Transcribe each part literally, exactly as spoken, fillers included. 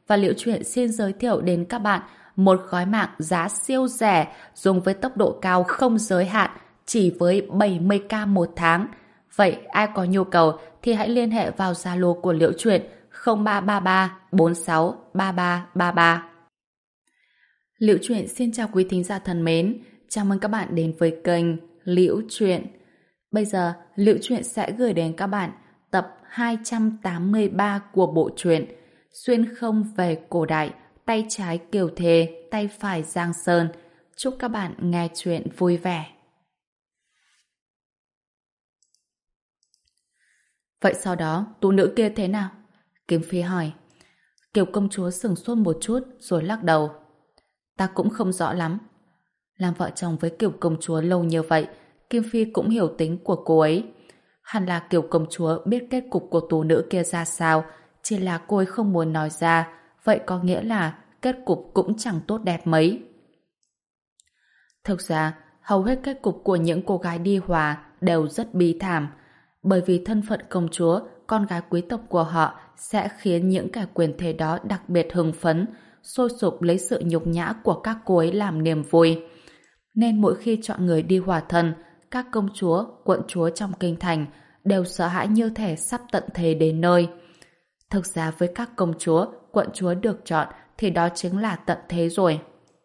và Liễu Chuyện xin giới thiệu đến các bạn một gói mạng giá siêu rẻ dùng với tốc độ cao không giới hạn chỉ với bảy mươi k một tháng. Vậy ai có nhu cầu thì hãy liên hệ vào Zalo của Liễu Chuyện không ba ba ba bốn sáu ba ba ba ba. Liễu Chuyện xin chào quý thính giả thân mến, chào mừng các bạn đến với kênh Liễu Chuyện. Bây giờ Liễu Chuyện sẽ gửi đến các bạn tập hai trăm tám mươi ba của bộ truyện Xuyên không về cổ đại, tay trái Kiều Thề, tay phải Giang Sơn. Chúc các bạn nghe chuyện vui vẻ. Vậy sau đó, tú nữ kia thế nào? Kim Phi hỏi. Kiều công chúa sửng sốt một chút rồi lắc đầu. Ta cũng không rõ lắm. Làm vợ chồng với Kiều công chúa lâu như vậy, Kim Phi cũng hiểu tính của cô ấy. Hẳn là Kiều công chúa biết kết cục của tú nữ kia ra sao, chỉ là cô ấy không muốn nói ra, vậy có nghĩa là kết cục cũng chẳng tốt đẹp mấy. Thực ra, hầu hết kết cục của những cô gái đi hòa đều rất bi thảm, bởi vì thân phận công chúa, con gái quý tộc của họ sẽ khiến những kẻ quyền thế đó đặc biệt hưng phấn, sôi sục lấy sự nhục nhã của các cô ấy làm niềm vui. Nên mỗi khi chọn người đi hòa thân, các công chúa, quận chúa trong kinh thành đều sợ hãi như thể sắp tận thế đến nơi. Thực ra với các công chúa, quận chúa được chọn thì đó chính là tận thế rồi.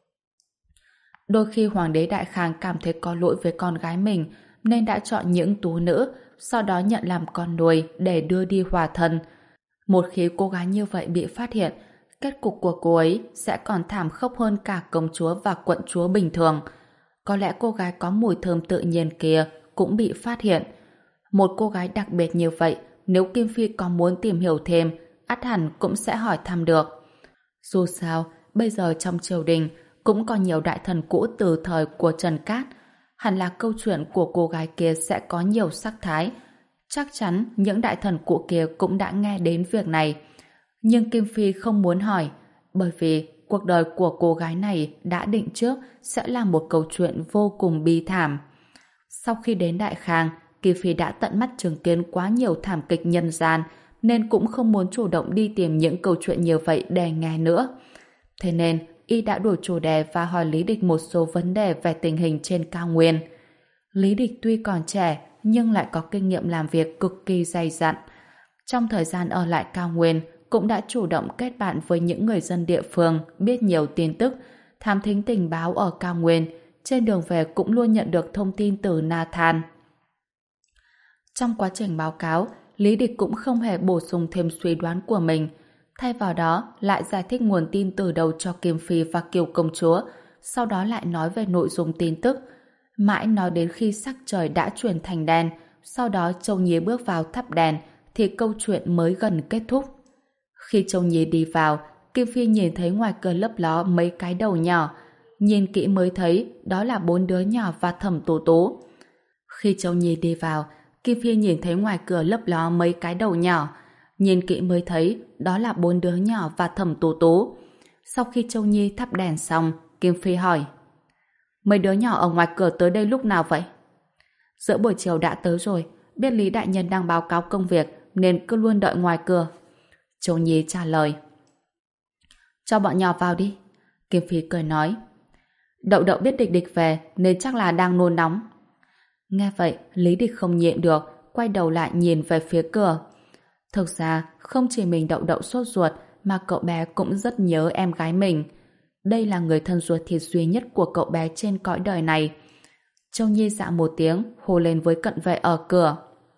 Đôi khi Hoàng đế Đại Khang cảm thấy có lỗi với con gái mình nên đã chọn những tú nữ, sau đó nhận làm con nuôi để đưa đi hòa thân. Một khi cô gái như vậy bị phát hiện, kết cục của cô ấy sẽ còn thảm khốc hơn cả công chúa và quận chúa bình thường. Có lẽ cô gái có mùi thơm tự nhiên kia cũng bị phát hiện. Một cô gái đặc biệt như vậy, nếu Kim Phi có muốn tìm hiểu thêm, ắt hẳn cũng sẽ hỏi thăm được. Dù sao, bây giờ trong triều đình cũng có nhiều đại thần cũ từ thời của Trần Cát. Hẳn là câu chuyện của cô gái kia sẽ có nhiều sắc thái. Chắc chắn những đại thần cũ kia cũng đã nghe đến việc này. Nhưng Kim Phi không muốn hỏi, bởi vì cuộc đời của cô gái này đã định trước sẽ là một câu chuyện vô cùng bi thảm. Sau khi đến Đại Khang, Kim Phi đã tận mắt chứng kiến quá nhiều thảm kịch nhân gian, nên cũng không muốn chủ động đi tìm những câu chuyện như vậy để nghe nữa. Thế nên, y đã đổi chủ đề và hỏi Lý Địch một số vấn đề về tình hình trên cao nguyên. Lý Địch tuy còn trẻ, nhưng lại có kinh nghiệm làm việc cực kỳ dày dặn. Trong thời gian ở lại cao nguyên, cũng đã chủ động kết bạn với những người dân địa phương, biết nhiều tin tức, thám thính tình báo ở cao nguyên. Trên đường về cũng luôn nhận được thông tin từ Nathan. Trong quá trình báo cáo, Lý Địch cũng không hề bổ sung thêm suy đoán của mình. Thay vào đó, lại giải thích nguồn tin từ đầu cho Kim Phi và Kiều công chúa, sau đó lại nói về nội dung tin tức. Mãi nói đến khi sắc trời đã chuyển thành đen, sau đó Châu Nhi bước vào thắp đèn, thì câu chuyện mới gần kết thúc. Khi Châu Nhi đi vào, Kim Phi nhìn thấy ngoài cửa lấp ló mấy cái đầu nhỏ. Nhìn kỹ mới thấy đó là bốn đứa nhỏ và Thẩm Tú Tú. Khi Châu Nhi đi vào, Kim Phi nhìn thấy ngoài cửa lấp ló mấy cái đầu nhỏ. Nhìn kỹ mới thấy đó là bốn đứa nhỏ và Thẩm Tú Tú. Sau khi Châu Nhi thắp đèn xong, Kim Phi hỏi: mấy đứa nhỏ ở ngoài cửa tới đây lúc nào vậy? Giữa buổi chiều đã tới rồi, biết Lý đại nhân đang báo cáo công việc nên cứ luôn đợi ngoài cửa. Châu Nhi trả lời. Cho bọn nhỏ vào đi. Kim Phi cười nói. Đậu đậu biết Địch Địch về nên chắc là đang nôn nóng. Nghe vậy, Lý Địch không nhịn được, quay đầu lại nhìn về phía cửa. Thực ra, không chỉ mình đậu đậu sốt ruột mà cậu bé cũng rất nhớ em gái mình. Đây là người thân ruột thịt duy nhất của cậu bé trên cõi đời này. Châu Nhi dạ một tiếng, hô lên với cận vệ ở cửa.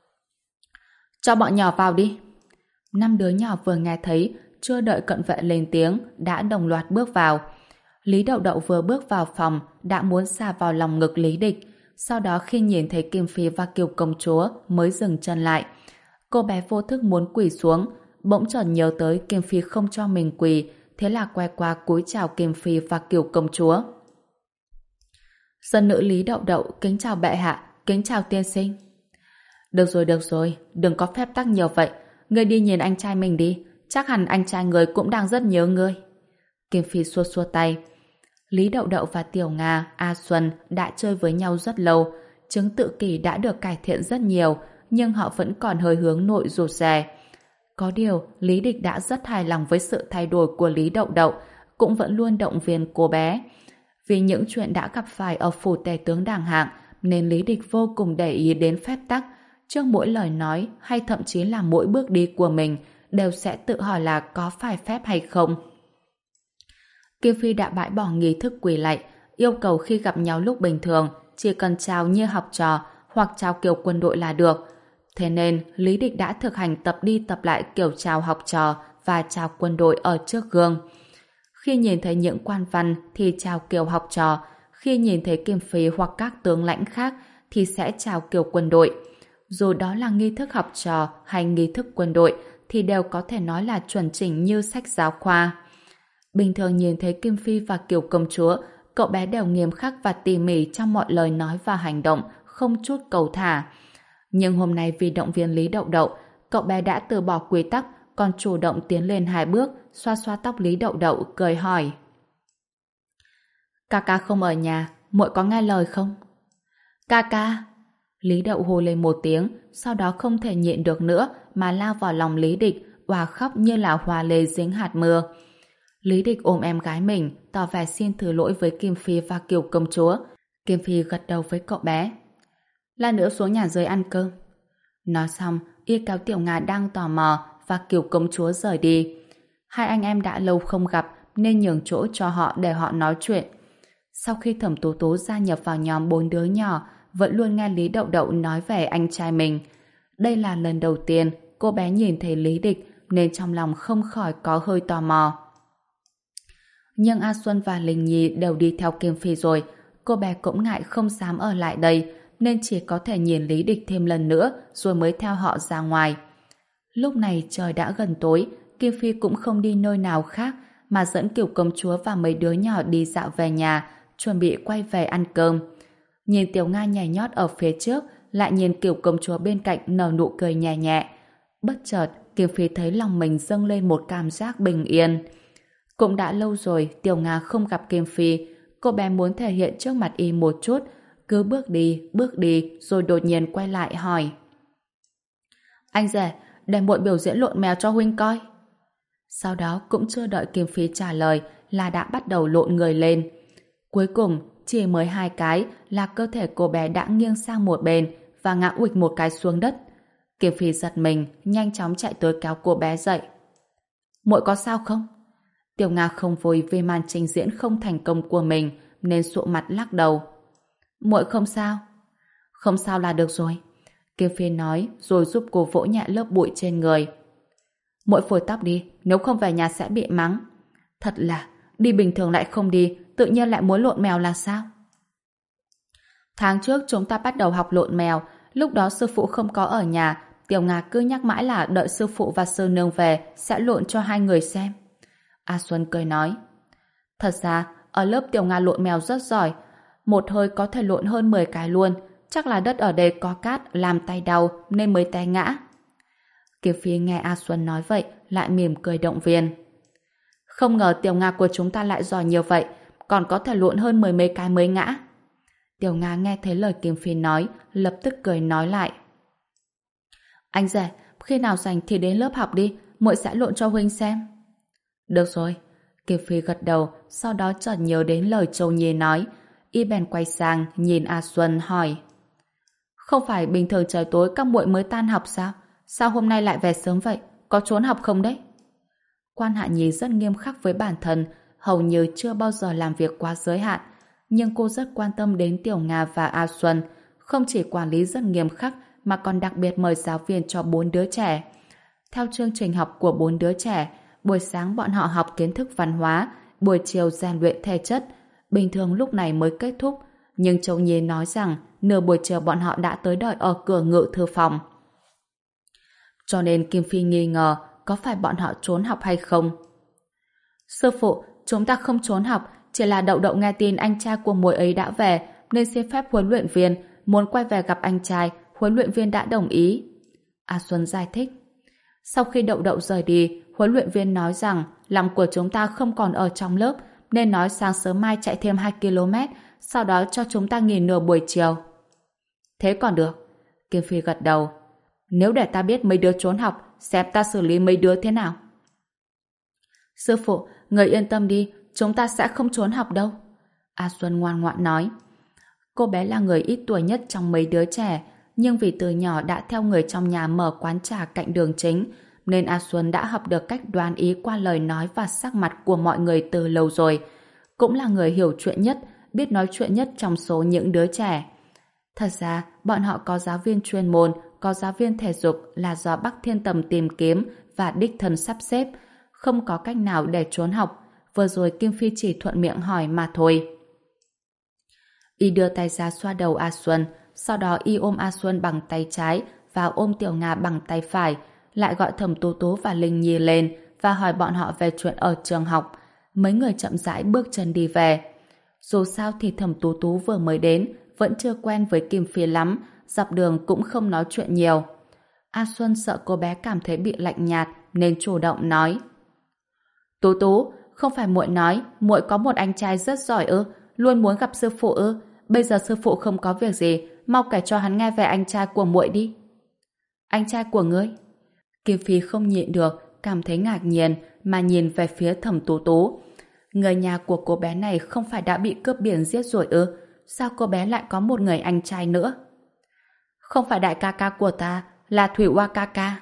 Cho bọn nhỏ vào đi. Năm đứa nhỏ vừa nghe thấy, chưa đợi cận vệ lên tiếng, đã đồng loạt bước vào. Lý Đậu Đậu vừa bước vào phòng, đã muốn xà vào lòng ngực Lý Địch. Sau đó khi nhìn thấy Kim Phi và Kiều công chúa mới dừng chân lại. Cô bé vô thức muốn quỳ xuống, bỗng chợt nhớ tới Kim Phi không cho mình quỳ, thế là quay qua cúi chào Kim Phi và Kiều công chúa. Dân nữ Lý Đậu Đậu kính chào bệ hạ, kính chào tiên sinh. Được rồi, được rồi, đừng có phép tắc nhiều vậy. Ngươi đi nhìn anh trai mình đi, chắc hẳn anh trai người cũng đang rất nhớ ngươi. Kim Phi xua xua tay. Lý Đậu Đậu và Tiểu Nga, A Xuân đã chơi với nhau rất lâu, chứng tự kỷ đã được cải thiện rất nhiều, nhưng họ vẫn còn hơi hướng nội rụt rè. Có điều, Lý Địch đã rất hài lòng với sự thay đổi của Lý Đậu Đậu, cũng vẫn luôn động viên cô bé. Vì những chuyện đã gặp phải ở phủ tể tướng Đàng Hạng, nên Lý Địch vô cùng để ý đến phép tắc. Trước mỗi lời nói hay thậm chí là mỗi bước đi của mình đều sẽ tự hỏi là có phải phép hay không. Kim Phi đã bãi bỏ nghi thức quỳ lạy, yêu cầu khi gặp nhau lúc bình thường chỉ cần chào như học trò hoặc chào kiểu quân đội là được. Thế nên Lý Địch đã thực hành tập đi tập lại kiểu chào học trò và chào quân đội ở trước gương. Khi nhìn thấy những quan văn thì chào kiểu học trò, khi nhìn thấy Kim Phi hoặc các tướng lãnh khác thì sẽ chào kiểu quân đội. Dù đó là nghi thức học trò hay nghi thức quân đội thì đều có thể nói là chuẩn chỉnh như sách giáo khoa. Bình thường nhìn thấy Kim Phi và Kiều công chúa, cậu bé đều nghiêm khắc và tỉ mỉ trong mọi lời nói và hành động, không chút cầu thả. Nhưng hôm nay vì động viên Lý Đậu Đậu, cậu bé đã từ bỏ quy tắc, còn chủ động tiến lên hai bước, xoa xoa tóc Lý Đậu Đậu, cười hỏi. Ca ca không ở nhà, muội có nghe lời không? Ca ca! Lý Đậu hô lên một tiếng, sau đó không thể nhịn được nữa mà lao vào lòng Lý Địch, òa khóc như là hoa lê dính hạt mưa. Lý Địch ôm em gái mình, tỏ vẻ xin thứ lỗi với Kim Phi và Kiều công chúa. Kim Phi gật đầu với cậu bé. Lát nữa xuống nhà dưới ăn cơm. Nói xong, y kéo Tiểu Nga đang tò mò và Kiều công chúa rời đi. Hai anh em đã lâu không gặp nên nhường chỗ cho họ để họ nói chuyện. Sau khi Thẩm Tố Tố gia nhập vào nhóm bốn đứa nhỏ, vẫn luôn nghe Lý Đậu Đậu nói về anh trai mình. Đây là lần đầu tiên cô bé nhìn thấy Lý Địch nên trong lòng không khỏi có hơi tò mò. Nhưng A Xuân và Linh Nhi đều đi theo Kim Phi rồi, cô bé cũng ngại không dám ở lại đây nên chỉ có thể nhìn Lý Địch thêm lần nữa rồi mới theo họ ra ngoài. Lúc này trời đã gần tối, Kim Phi cũng không đi nơi nào khác mà dẫn Kiều công chúa và mấy đứa nhỏ đi dạo về nhà, chuẩn bị quay về ăn cơm. Nhìn Tiểu Nga nhảy nhót ở phía trước, lại nhìn Kiều công chúa bên cạnh nở nụ cười nhẹ nhẹ. Bất chợt, Kim Phi thấy lòng mình dâng lên một cảm giác bình yên. Cũng đã lâu rồi Tiểu Nga không gặp Kim Phi, cô bé muốn thể hiện trước mặt y một chút, cứ bước đi, bước đi rồi đột nhiên quay lại hỏi. Anh rể, để muội biểu diễn lộn mèo cho huynh coi. Sau đó cũng chưa đợi Kim Phi trả lời là đã bắt đầu lộn người lên. Cuối cùng, chỉ mới hai cái là cơ thể cô bé đã nghiêng sang một bên và ngã uịch một cái xuống đất. Kim Phi giật mình, nhanh chóng chạy tới kéo cô bé dậy. Muội có sao không? Tiểu Nga không vui vì màn trình diễn không thành công của mình nên sụ mặt lắc đầu. Muội không sao. Không sao là được rồi. Kim Phi nói rồi giúp cô vỗ nhẹ lớp bụi trên người. Muội phủi tóc đi, nếu không về nhà sẽ bị mắng. Thật là, đi bình thường lại không đi, tự nhiên lại muốn lộn mèo là sao? Tháng trước chúng ta bắt đầu học lộn mèo, lúc đó sư phụ không có ở nhà, Tiểu Nga cứ nhắc mãi là đợi sư phụ và sư nương về sẽ lộn cho hai người xem. A Xuân cười nói. Thật ra, ở lớp Tiểu Nga lộn mèo rất giỏi, một hơi có thể lộn hơn mười cái luôn, chắc là đất ở đây có cát làm tay đau nên mới té ngã. Kim Phi nghe A Xuân nói vậy lại mỉm cười động viên. Không ngờ Tiểu Nga của chúng ta lại giỏi nhiều vậy, còn có thể lộn hơn mười mấy cái mới ngã. Tiểu Nga nghe thấy lời Kim Phi nói, lập tức cười nói lại. Anh rể, khi nào rảnh thì đến lớp học đi, muội sẽ lộn cho huynh xem. Được rồi. Kim Phi gật đầu, sau đó chợt nhớ đến lời Châu Nhi nói, y bèn quay sang nhìn A Xuân hỏi. Không phải bình thường trời tối các muội mới tan học sao? Sao hôm nay lại về sớm vậy? Có trốn học không đấy? Quan Hạ Nhi rất nghiêm khắc với bản thân, hầu như chưa bao giờ làm việc quá giới hạn, nhưng cô rất quan tâm đến Tiểu Nga và A Xuân, không chỉ quản lý rất nghiêm khắc mà còn đặc biệt mời giáo viên cho bốn đứa trẻ. Theo chương trình học của bốn đứa trẻ, buổi sáng bọn họ học kiến thức văn hóa, buổi chiều rèn luyện thể chất, bình thường lúc này mới kết thúc, nhưng Châu Nhi nói rằng nửa buổi chiều bọn họ đã tới đợi ở cửa ngự thư phòng. Cho nên Kim Phi nghi ngờ có phải bọn họ trốn học hay không. Sư phụ, chúng ta không trốn học, chỉ là Đậu Đậu nghe tin anh trai của muội ấy đã về nên xin phép huấn luyện viên muốn quay về gặp anh trai, huấn luyện viên đã đồng ý. A Xuân giải thích. Sau khi Đậu Đậu rời đi, huấn luyện viên nói rằng lòng của chúng ta không còn ở trong lớp nên nói sáng sớm mai chạy thêm hai ki lô mét, sau đó cho chúng ta nghỉ nửa buổi chiều. Thế còn được. Kim Phi gật đầu. Nếu để ta biết mấy đứa trốn học xem ta xử lý mấy đứa thế nào. Sư phụ, người yên tâm đi, chúng ta sẽ không trốn học đâu. A Xuân ngoan ngoãn nói. Cô bé là người ít tuổi nhất trong mấy đứa trẻ, nhưng vì từ nhỏ đã theo người trong nhà mở quán trà cạnh đường chính, nên A Xuân đã học được cách đoán ý qua lời nói và sắc mặt của mọi người từ lâu rồi. Cũng là người hiểu chuyện nhất, biết nói chuyện nhất trong số những đứa trẻ. Thật ra, bọn họ có giáo viên chuyên môn, có giáo viên thể dục là do Bắc Thiên Tầm tìm kiếm và đích thân sắp xếp, không có cách nào để trốn học. Vừa rồi Kim Phi chỉ thuận miệng hỏi mà thôi. Y đưa tay ra xoa đầu A Xuân, sau đó Y ôm A Xuân bằng tay trái và ôm Tiểu Nga bằng tay phải, lại gọi Thẩm Tú Tú và Linh Nhi lên và hỏi bọn họ về chuyện ở trường học. Mấy người chậm rãi bước chân đi về. Dù sao thì Thẩm Tú Tú vừa mới đến, vẫn chưa quen với Kim Phi lắm, dọc đường cũng không nói chuyện nhiều. A Xuân sợ cô bé cảm thấy bị lạnh nhạt nên chủ động nói. Tú Tú, không phải muội nói muội có một anh trai rất giỏi ư, luôn muốn gặp sư phụ ư? Bây giờ sư phụ không có việc gì, mau kể cho hắn nghe về anh trai của muội đi. Anh trai của ngươi? Kim Phi không nhịn được, cảm thấy ngạc nhiên mà nhìn về phía Thẩm Tú Tú. Người nhà của cô bé này không phải đã bị cướp biển giết rồi ư? Sao cô bé lại có một người anh trai nữa? Không phải đại ca ca của ta, là Thủy Oa ca ca.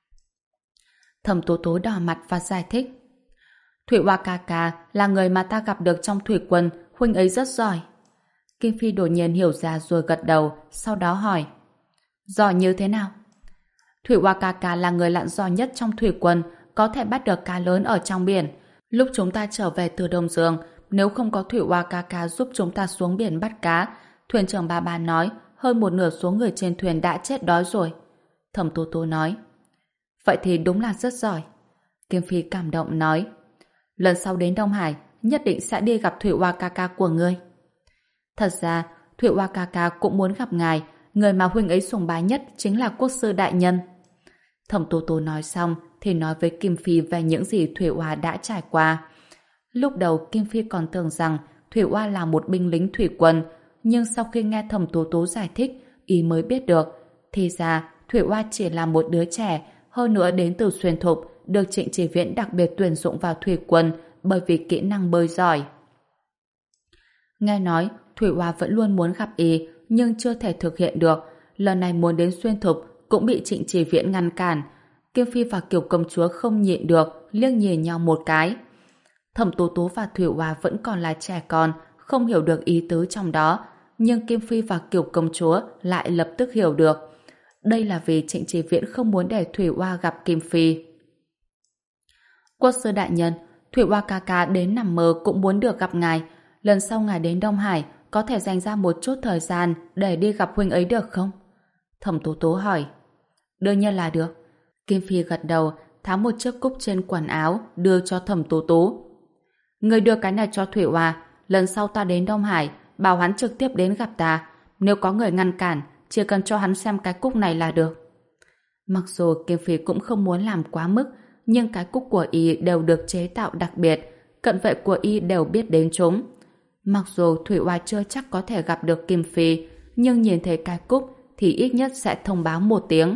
Thẩm Tú Tú đỏ mặt và giải thích. Thủy Oa ca ca là người mà ta gặp được trong thủy quân, huynh ấy rất giỏi. Kim Phi đột nhiên hiểu ra rồi gật đầu, sau đó hỏi. Giỏi như thế nào? Thủy Oa ca ca là người lặn giỏi nhất trong thủy quân, có thể bắt được cá lớn ở trong biển. Lúc chúng ta trở về từ Đông Dương, nếu không có Thủy Oa ca ca giúp chúng ta xuống biển bắt cá, thuyền trưởng bà bà nói hơn một nửa số người trên thuyền đã chết đói rồi. Thẩm Tú Tú nói. Vậy thì đúng là rất giỏi. Kim Phi cảm động nói. Lần sau đến Đông Hải, nhất định sẽ đi gặp Thủy Oa ca ca của ngươi. Thật ra, Thủy Oa ca ca cũng muốn gặp ngài, người mà huynh ấy sùng bái nhất chính là quốc sư đại nhân. Thẩm Tú Tú nói xong thì nói với Kim Phi về những gì Thủy Oa đã trải qua. Lúc đầu Kim Phi còn tưởng rằng Thủy Oa là một binh lính thủy quân, nhưng sau khi nghe Thẩm Tú Tú giải thích, ý mới biết được. Thì ra, Thủy Oa chỉ là một đứa trẻ, hơn nữa đến từ Xuyên Thục, được Trịnh Chỉ Viễn đặc biệt tuyển dụng vào thủy quân bởi vì kỹ năng bơi giỏi. Nghe nói, Thủy Oa vẫn luôn muốn gặp ý, nhưng chưa thể thực hiện được. Lần này muốn đến Xuyên Thục cũng bị Trịnh Chỉ Viễn ngăn cản. Kim Phi và Kiều công chúa không nhịn được, liếc nhìn nhau một cái. Thẩm Tú Tú và Thủy Oa vẫn còn là trẻ con, không hiểu được ý tứ trong đó, nhưng Kim Phi và Kiều công chúa lại lập tức hiểu được. Đây là vì Trịnh Chỉ Viễn không muốn để Thủy Oa gặp Kim Phi. Quốc sư đại nhân, Thủy Oa ca ca đến nằm mơ cũng muốn được gặp ngài. Lần sau ngài đến Đông Hải, có thể dành ra một chút thời gian để đi gặp huynh ấy được không? Thẩm Tú Tú hỏi. Đương nhiên là được. Kim Phi gật đầu, tháo một chiếc cúc trên quần áo, đưa cho Thẩm Tú Tú. Người đưa cái này cho Thủy Oa, lần sau ta đến Đông Hải, bảo hắn trực tiếp đến gặp ta. Nếu có người ngăn cản, chỉ cần cho hắn xem cái cúc này là được. Mặc dù Kim Phi cũng không muốn làm quá mức, nhưng cái cúc của y đều được chế tạo đặc biệt, cận vệ của y đều biết đến chúng. Mặc dù Thủy Oa chưa chắc có thể gặp được Kim Phi, nhưng nhìn thấy cái cúc thì ít nhất sẽ thông báo một tiếng.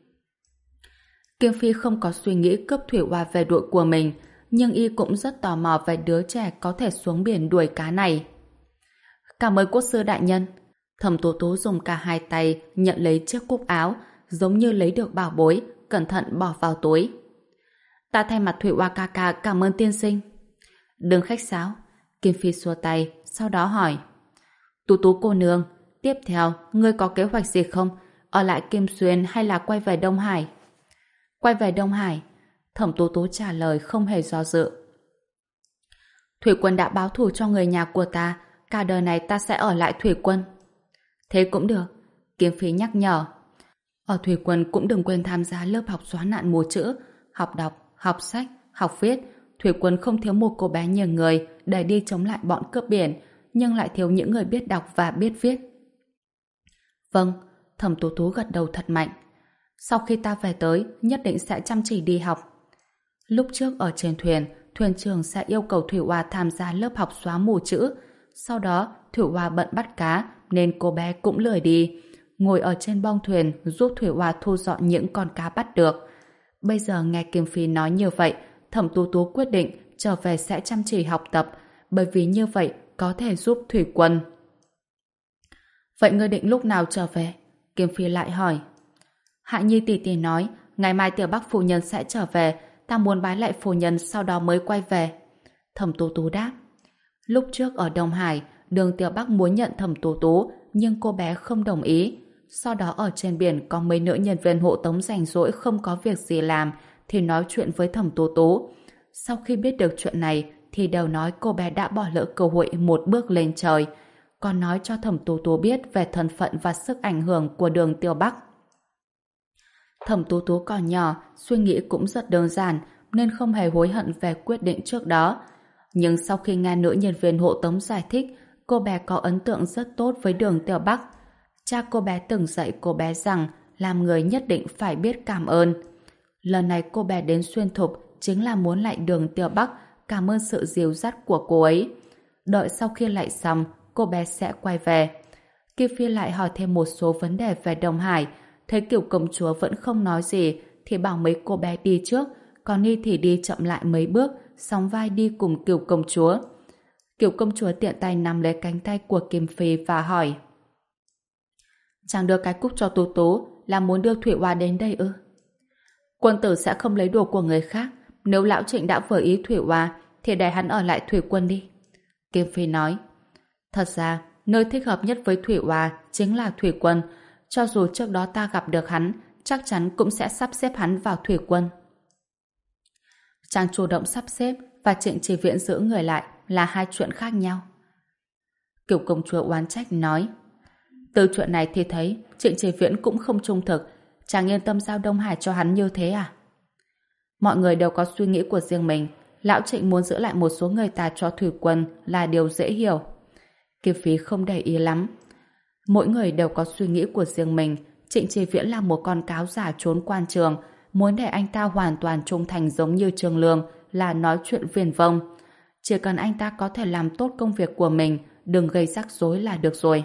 Kim Phi không có suy nghĩ cướp Thủy Oa về đội của mình, nhưng y cũng rất tò mò về đứa trẻ có thể xuống biển đuổi cá này. Cảm ơn quốc sư đại nhân. Thẩm Tú Tú dùng cả hai tay nhận lấy chiếc cúc áo, giống như lấy được bảo bối, cẩn thận bỏ vào túi. Ta thay mặt Thủy Oa ca ca cảm ơn tiên sinh. Đừng khách sáo. Kim Phi xua tay, sau đó hỏi. Tú Tú cô nương, tiếp theo, ngươi có kế hoạch gì không? Ở lại Kim Xuyên hay là quay về Đông Hải? Quay về Đông Hải. Thẩm Tú Tú trả lời không hề do dự. Thủy quân đã báo thù cho người nhà của ta, cả đời này ta sẽ ở lại thủy quân. Thế cũng được. Kim Phi nhắc nhở. Ở thủy quân cũng đừng quên tham gia lớp học xóa nạn mù chữ, học đọc, học sách, học viết. Thủy quân không thiếu một cô bé nhờ người để đi chống lại bọn cướp biển, nhưng lại thiếu những người biết đọc và biết viết. Vâng, Thẩm Tú Tú gật đầu thật mạnh. Sau khi ta về tới, nhất định sẽ chăm chỉ đi học. Lúc trước ở trên thuyền, thuyền trưởng sẽ yêu cầu Thủy Oa tham gia lớp học xóa mù chữ. Sau đó, Thủy Oa bận bắt cá, nên cô bé cũng lười đi. Ngồi ở trên bong thuyền giúp Thủy Oa thu dọn những con cá bắt được. Bây giờ nghe Kim Phi nói như vậy, Thẩm Tú Tú quyết định trở về sẽ chăm chỉ học tập, bởi vì như vậy có thể giúp Thủy Quân. Vậy ngươi định lúc nào trở về? Kim Phi lại hỏi. Hạ Nhi tỷ tỷ nói, ngày mai Tiểu Bắc phu nhân sẽ trở về, ta muốn bái lại phu nhân sau đó mới quay về. Thẩm Tú Tú đáp. Lúc trước ở Đông Hải, Đường Tiểu Bắc muốn nhận Thẩm Tú Tú, nhưng cô bé không đồng ý. Sau đó ở trên biển có mấy nữ nhân viên hộ tống rảnh rỗi không có việc gì làm, thì nói chuyện với Thẩm Tú Tú. Sau khi biết được chuyện này, thì đều nói cô bé đã bỏ lỡ cơ hội một bước lên trời, còn nói cho Thẩm Tú Tú biết về thân phận và sức ảnh hưởng của Đường Tiểu Bắc. Thẩm Tú Tú còn nhỏ, suy nghĩ cũng rất đơn giản, nên không hề hối hận về quyết định trước đó. Nhưng sau khi nghe nữ nhân viên hộ tống giải thích, cô bé có ấn tượng rất tốt với Đường Tiểu Bắc. Cha cô bé từng dạy cô bé rằng làm người nhất định phải biết cảm ơn. Lần này cô bé đến Xuyên Thục chính là muốn lạy Đường Tiểu Bắc cảm ơn sự dìu dắt của cô ấy. Đợi sau khi lạy xong, cô bé sẽ quay về. Kim Phi lại hỏi thêm một số vấn đề về Đông Hải, thấy Kiều công chúa vẫn không nói gì thì bảo mấy cô bé đi trước, còn Ni thì đi chậm lại mấy bước, sóng vai đi cùng Kiều công chúa. Kiều công chúa tiện tay nắm lấy cánh tay của Kim Phi và hỏi: Chàng đưa cái cúc cho Tú Tú là muốn đưa Thủy Oa đến đây ư? Quân tử sẽ không lấy đồ của người khác, nếu lão Trịnh đã vừa ý Thủy Oa thì để hắn ở lại Thủy Quân đi. Kim Phi nói: Thật ra nơi thích hợp nhất với Thủy Oa chính là Thủy Quân. Cho dù trước đó ta gặp được hắn, chắc chắn cũng sẽ sắp xếp hắn vào Thủy Quân. Chàng chủ động sắp xếp và Trịnh Chỉ Viễn giữ người lại là hai chuyện khác nhau. Kiều công chúa oán trách nói: Từ chuyện này thì thấy Trịnh Chỉ Viễn cũng không trung thực, chàng yên tâm giao Đông Hải cho hắn như thế à? Mọi người đều có suy nghĩ của riêng mình, lão Trịnh muốn giữ lại một số người tài cho Thủy Quân là điều dễ hiểu. Kim Phi không để ý lắm. Mỗi người đều có suy nghĩ của riêng mình. Trịnh Chỉ Viễn là một con cáo giả trốn quan trường, muốn để anh ta hoàn toàn trung thành giống như Trương Lương là nói chuyện viển vông. Chỉ cần anh ta có thể làm tốt công việc của mình, đừng gây rắc rối là được rồi.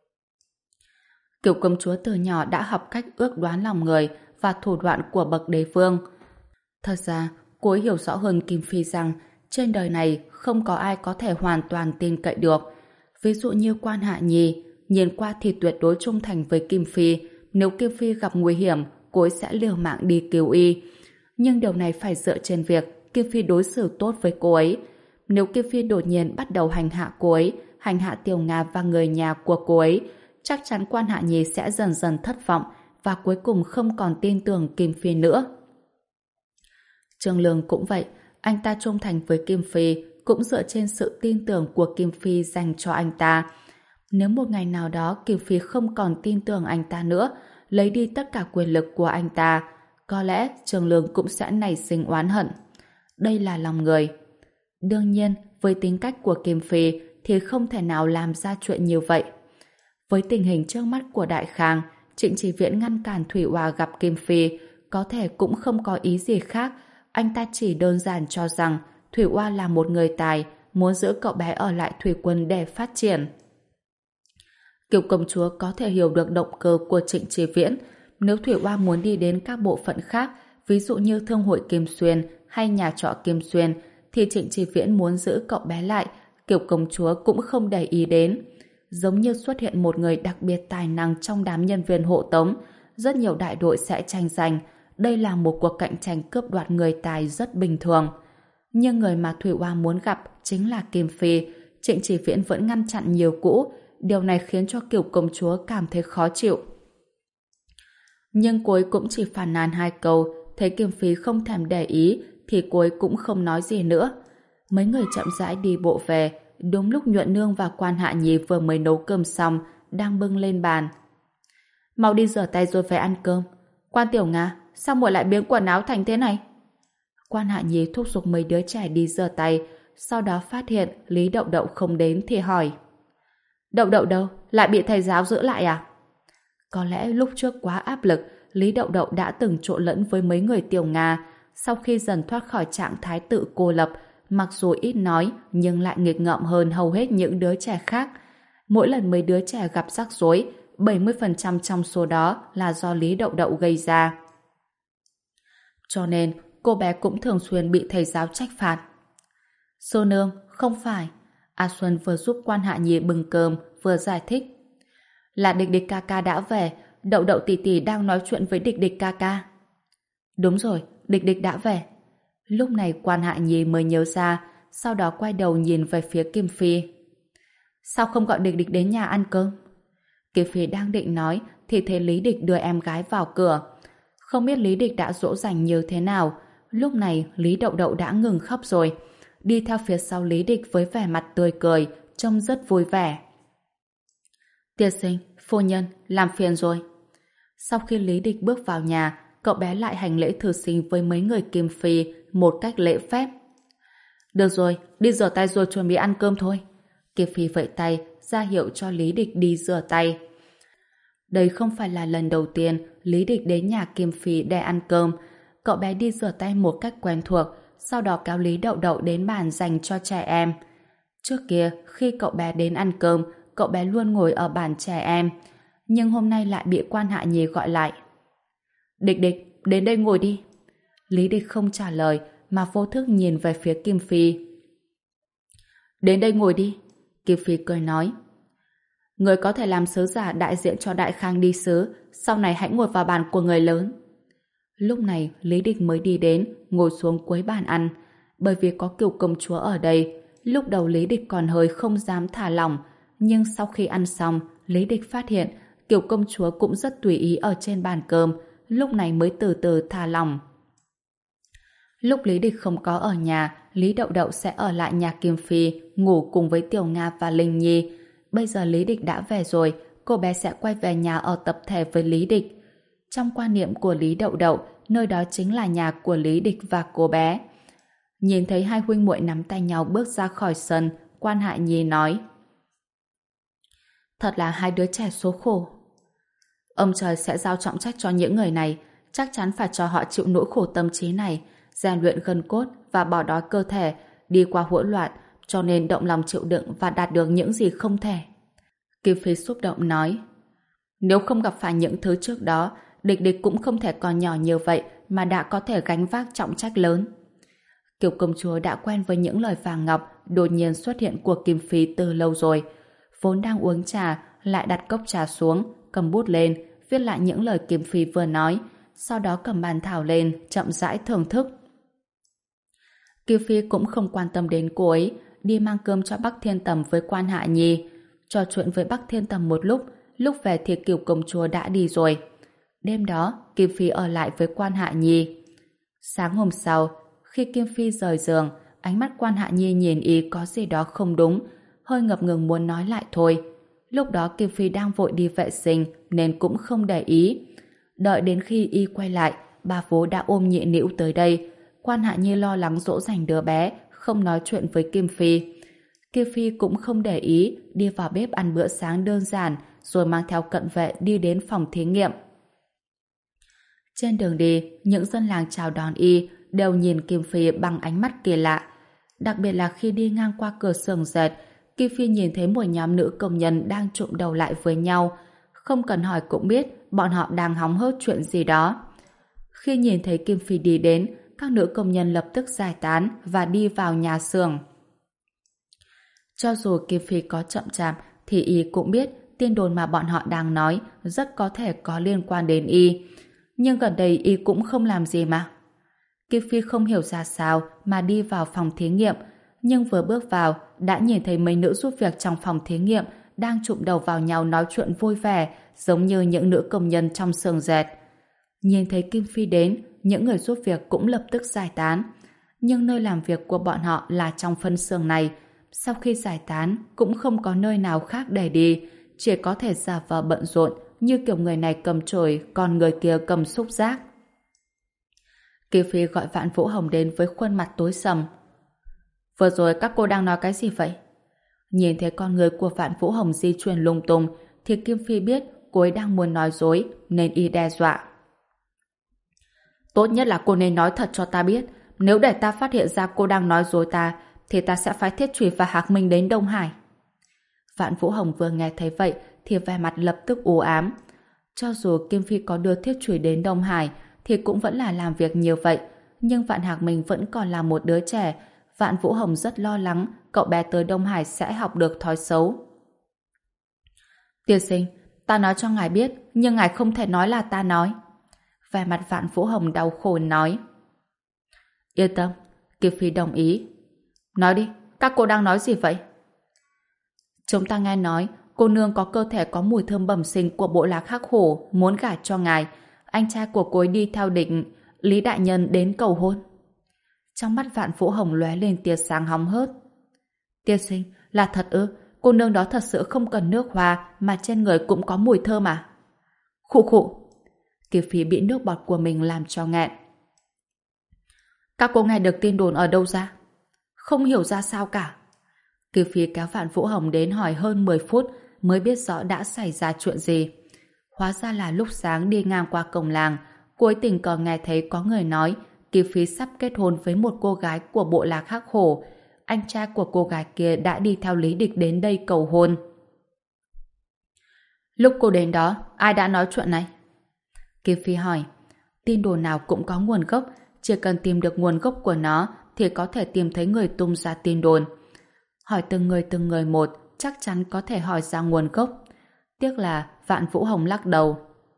Kiều công chúa từ nhỏ đã học cách ước đoán lòng người và thủ đoạn của bậc đế vương. Thật ra, cô ấy hiểu rõ hơn Kim Phi rằng trên đời này không có ai có thể hoàn toàn tin cậy được. Ví dụ như Quan Hạ Nhi, nhìn qua thì tuyệt đối trung thành với Kim Phi. Nếu Kim Phi gặp nguy hiểm, cô ấy sẽ liều mạng đi cứu y. Nhưng điều này phải dựa trên việc Kim Phi đối xử tốt với cô ấy. Nếu Kim Phi đột nhiên bắt đầu hành hạ cô ấy, hành hạ Tiểu Nga và người nhà của cô ấy, chắc chắn Quan Hạ Nhi sẽ dần dần thất vọng và cuối cùng không còn tin tưởng Kim Phi nữa. Trương Lương cũng vậy, anh ta trung thành với Kim Phi cũng dựa trên sự tin tưởng của Kim Phi dành cho anh ta. Nếu một ngày nào đó Kim Phi không còn tin tưởng anh ta nữa, lấy đi tất cả quyền lực của anh ta, có lẽ Trương Lương cũng sẽ nảy sinh oán hận. Đây là lòng người. Đương nhiên, với tính cách của Kim Phi thì không thể nào làm ra chuyện như vậy. Với tình hình trước mắt của Đại Khang, Trịnh Chỉ Viễn ngăn cản Thủy Oa gặp Kim Phi có thể cũng không có ý gì khác. Anh ta chỉ đơn giản cho rằng Thủy Oa là một người tài, muốn giữ cậu bé ở lại Thủy Quân để phát triển. Kiều công chúa có thể hiểu được động cơ của Trịnh Chỉ Viễn. Nếu Thủy Oa muốn đi đến các bộ phận khác, ví dụ như Thương hội Kim Xuyên hay nhà trọ Kim Xuyên, thì Trịnh Chỉ Viễn muốn giữ cậu bé lại, Kiều công chúa cũng không để ý đến. Giống như xuất hiện một người đặc biệt tài năng trong đám nhân viên hộ tống, rất nhiều đại đội sẽ tranh giành. Đây là một cuộc cạnh tranh cướp đoạt người tài rất bình thường. Nhưng người mà Thủy Oa muốn gặp chính là Kim Phi. Trịnh Chỉ Viễn vẫn ngăn chặn nhiều cũ. Điều này khiến cho Kiều công chúa cảm thấy khó chịu. Nhưng cô ấy cũng chỉ phàn nàn hai câu, thấy Kim Phi không thèm để ý thì cô ấy cũng không nói gì nữa. Mấy người chậm rãi đi bộ về, đúng lúc Nhuận Nương và Quan Hạ Nhi vừa mới nấu cơm xong, đang bưng lên bàn. Mau đi rửa tay rồi về ăn cơm. Quan Tiểu Nga, sao muội lại biến quần áo thành thế này? Quan Hạ Nhi thúc giục mấy đứa trẻ đi rửa tay, sau đó phát hiện Lý Đậu Đậu không đến thì hỏi: Đậu Đậu đâu? Lại bị thầy giáo giữ lại à? Có lẽ lúc trước quá áp lực, Lý Đậu Đậu đã từng trộn lẫn với mấy người Tiểu Nga. Sau khi dần thoát khỏi trạng thái tự cô lập, mặc dù ít nói nhưng lại nghịch ngợm hơn hầu hết những đứa trẻ khác. Mỗi lần mấy đứa trẻ gặp rắc rối, bảy mươi phần trăm trong số đó là do Lý Đậu Đậu gây ra. Cho nên cô bé cũng thường xuyên bị thầy giáo trách phạt. Sư nương, không phải. A Xuân vừa giúp Quan Hạ Nhi bưng cơm, vừa giải thích. Là Địch Địch ca ca đã về, Đậu Đậu tỷ tỷ đang nói chuyện với Địch Địch ca ca. Đúng rồi, Địch Địch đã về. Lúc này Quan Hạ Nhi mới nhớ ra, sau đó quay đầu nhìn về phía Kim Phi. Sao không gọi Địch Địch đến nhà ăn cơm? Kim Phi đang định nói thì thấy Lý Địch đưa em gái vào cửa. Không biết Lý Địch đã dỗ dành như thế nào. Lúc này Lý Đậu Đậu đã ngừng khóc rồi, đi theo phía sau Lý Địch với vẻ mặt tươi cười, trông rất vui vẻ. Tiên sinh, phu nhân, làm phiền rồi. Sau khi Lý Địch bước vào nhà, cậu bé lại hành lễ thư sinh với mấy người Kim Phi một cách lễ phép. Được rồi, đi rửa tay rồi chuẩn bị ăn cơm thôi. Kim Phi vẫy tay, ra hiệu cho Lý Địch đi rửa tay. Đây không phải là lần đầu tiên Lý Địch đến nhà Kim Phi để ăn cơm. Cậu bé đi rửa tay một cách quen thuộc, sau đó kéo Lý Đậu Đậu đến bàn dành cho trẻ em. Trước kia, khi cậu bé đến ăn cơm, cậu bé luôn ngồi ở bàn trẻ em. Nhưng hôm nay lại bị Quan Hạ Nhi gọi lại. Địch Địch, đến đây ngồi đi. Lý Địch không trả lời, mà vô thức nhìn về phía Kim Phi. Đến đây ngồi đi. Kim Phi cười nói. Người có thể làm sứ giả đại diện cho Đại Khang đi sứ, sau này hãy ngồi vào bàn của người lớn. Lúc này Lý Địch mới đi đến, ngồi xuống cuối bàn ăn. Bởi vì có Kiều công chúa ở đây, lúc đầu Lý Địch còn hơi không dám thả lỏng, nhưng sau khi ăn xong, Lý Địch phát hiện Kiều công chúa cũng rất tùy ý ở trên bàn cơm, lúc này mới từ từ thả lỏng. Lúc Lý Địch không có ở nhà, Lý Đậu Đậu sẽ ở lại nhà Kim Phi, ngủ cùng với Tiểu Nga và Linh Nhi. Bây giờ Lý Địch đã về rồi, cô bé sẽ quay về nhà ở tập thể với Lý Địch. Trong quan niệm của Lý Đậu Đậu, nơi đó chính là nhà của Lý Địch và cô bé. Nhìn thấy hai huynh muội nắm tay nhau bước ra khỏi sân, Quan Hạ Nhi nói. Thật là hai đứa trẻ số khổ. Ông trời sẽ giao trọng trách cho những người này, chắc chắn phải cho họ chịu nỗi khổ tâm trí này, rèn luyện gân cốt và bỏ đói cơ thể, đi qua hỗn loạn, cho nên động lòng chịu đựng và đạt được những gì không thể. Kim Phi xúc động nói. Nếu không gặp phải những thứ trước đó, Địch Địch cũng không thể còn nhỏ như vậy mà đã có thể gánh vác trọng trách lớn. Kiều công chúa đã quen với những lời vàng ngọc đột nhiên xuất hiện của Kim Phi từ lâu rồi. Vốn đang uống trà, lại đặt cốc trà xuống, cầm bút lên, viết lại những lời Kim Phi vừa nói, sau đó cầm bàn thảo lên, chậm rãi thưởng thức. Kim Phi cũng không quan tâm đến cô ấy, đi mang cơm cho Bắc Thiên Tầm với Quan Hạ Nhi. Trò chuyện với Bắc Thiên Tầm một lúc, lúc về thì Kiều công chúa đã đi rồi. Đêm đó, Kim Phi ở lại với Quan Hạ Nhi. Sáng hôm sau, khi Kim Phi rời giường, ánh mắt Quan Hạ Nhi nhìn y có gì đó không đúng, hơi ngập ngừng muốn nói lại thôi. Lúc đó Kim Phi đang vội đi vệ sinh nên cũng không để ý. Đợi đến khi y quay lại, bà vú đã ôm nhị nĩu tới đây. Quan Hạ Nhi lo lắng dỗ dành đứa bé, không nói chuyện với Kim Phi. Kim Phi cũng không để ý, đi vào bếp ăn bữa sáng đơn giản, rồi mang theo cận vệ đi đến phòng thí nghiệm. Trên đường đi, những dân làng chào đón y đều nhìn Kim Phi bằng ánh mắt kỳ lạ. Đặc biệt là khi đi ngang qua cửa xưởng dệt, Kim Phi nhìn thấy một nhóm nữ công nhân đang trụm đầu lại với nhau. Không cần hỏi cũng biết bọn họ đang hóng hớt chuyện gì đó. Khi nhìn thấy Kim Phi đi đến, các nữ công nhân lập tức giải tán và đi vào nhà xưởng. Cho dù Kim Phi có chậm chạp thì y cũng biết tin đồn mà bọn họ đang nói rất có thể có liên quan đến y. Nhưng gần đây y cũng không làm gì mà. Kim Phi không hiểu ra sao mà đi vào phòng thí nghiệm, nhưng vừa bước vào đã nhìn thấy mấy nữ giúp việc trong phòng thí nghiệm đang chụm đầu vào nhau nói chuyện vui vẻ, giống như những nữ công nhân trong xưởng dệt. Nhìn thấy Kim Phi đến, những người giúp việc cũng lập tức giải tán. Nhưng nơi làm việc của bọn họ là trong phân xưởng này. Sau khi giải tán, cũng không có nơi nào khác để đi, chỉ có thể giả vờ bận rộn, như kiểu người này cầm chổi, còn người kia cầm xúc giác. Kim Phi gọi Vạn Vũ Hồng đến với khuôn mặt tối sầm. Vừa rồi các cô đang nói cái gì vậy? Nhìn thấy con người của Vạn Vũ Hồng di chuyển lung tung, thì Kim Phi biết cô ấy đang muốn nói dối, nên y đe dọa. Tốt nhất là cô nên nói thật cho ta biết. Nếu để ta phát hiện ra cô đang nói dối ta, thì ta sẽ phái Thiết Chủy và Hạc Minh đến Đông Hải. Vạn Vũ Hồng vừa nghe thấy vậy thì vẻ mặt lập tức u ám. Cho dù Kim Phi có đưa Thiết Chủy đến Đông Hải, thì cũng vẫn là làm việc nhiều vậy, nhưng Vạn Hạc Minh vẫn còn là một đứa trẻ. Vạn Vũ Hồng rất lo lắng cậu bé tới Đông Hải sẽ học được thói xấu. Tiên sinh, ta nói cho ngài biết, nhưng ngài không thể nói là ta nói. Vẻ mặt Vạn Vũ Hồng đau khổ nói. Yên tâm, Kiều Phi đồng ý. Nói đi, các cô đang nói gì vậy? Chúng ta nghe nói cô nương có cơ thể có mùi thơm bẩm sinh của bộ lạc Hắc Hổ muốn gả cho ngài. Anh trai của cô ấy đi theo định Lý đại nhân đến cầu hôn. Trong mắt Vạn Vũ Hồng lóe lên tia sáng hóng hớt. Tiên sinh, là thật ư? Cô nương đó thật sự không cần nước hoa mà trên người cũng có mùi thơm à? Khụ khụ. Kiều Phi bị nước bọt của mình làm cho nghẹn. Các cô nghe được tin đồn ở đâu ra? Không hiểu ra sao cả. Kiều Phi kéo Vạn Vũ Hồng đến hỏi hơn mười phút mới biết rõ đã xảy ra chuyện gì. Hóa ra là lúc sáng đi ngang qua cổng làng, cô ấy tình cờ nghe thấy có người nói Kiều Phi sắp kết hôn với một cô gái của bộ lạc Hắc Hổ. Anh trai của cô gái kia đã đi theo Lý Địch đến đây cầu hôn. Lúc cô đến đó, ai đã nói chuyện này? Kiều Phi hỏi. Tin đồn nào cũng có nguồn gốc, chỉ cần tìm được nguồn gốc của nó thì có thể tìm thấy người tung ra tin đồn. Hỏi từng người từng người một, chắc chắn có thể hỏi ra nguồn gốc. Tiếc là Vạn Vũ Hồng lắc đầu.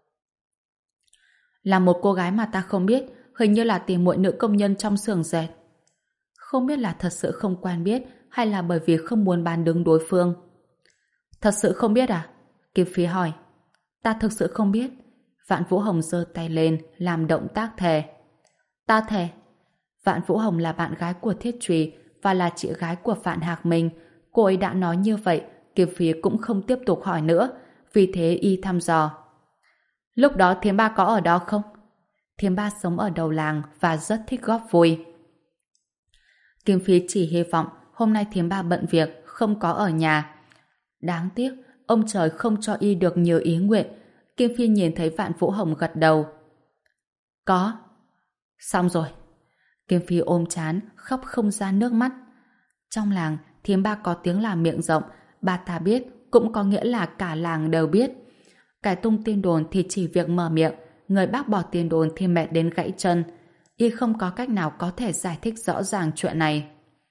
Là một cô gái mà ta không biết, hình như là tìm muội nữ công nhân trong xưởng dệt. Không biết là thật sự không quen biết hay là bởi vì không muốn bán đứng đối phương. Thật sự không biết à? Kiều Phi hỏi. Ta thực sự không biết. Vạn Vũ Hồng giơ tay lên làm động tác thề. Ta thề. Vạn Vũ Hồng là bạn gái của Thiết Trùy và là chị gái của Vạn Hạc Minh. Cô ấy đã nói như vậy, Kiều Phi cũng không tiếp tục hỏi nữa, vì thế y thăm dò. Lúc đó Thiếm Ba có ở đó không? Thiếm Ba sống ở đầu làng và rất thích góp vui. Kim Phi chỉ hy vọng hôm nay Thiếm Ba bận việc, không có ở nhà. Đáng tiếc, ông trời không cho y được nhiều ý nguyện. Kim Phi nhìn thấy Vạn Vũ Hồng gật đầu. Có. Xong rồi. Kim Phi ôm chán, khóc không ra nước mắt. Trong làng, Thiếm Ba có tiếng là miệng rộng, bà ta biết, cũng có nghĩa là cả làng đều biết. Cái tung tin đồn thì chỉ việc mở miệng, người bác bỏ tin đồn thì mệt đến gãy chân. Y không có cách nào có thể giải thích rõ ràng chuyện này.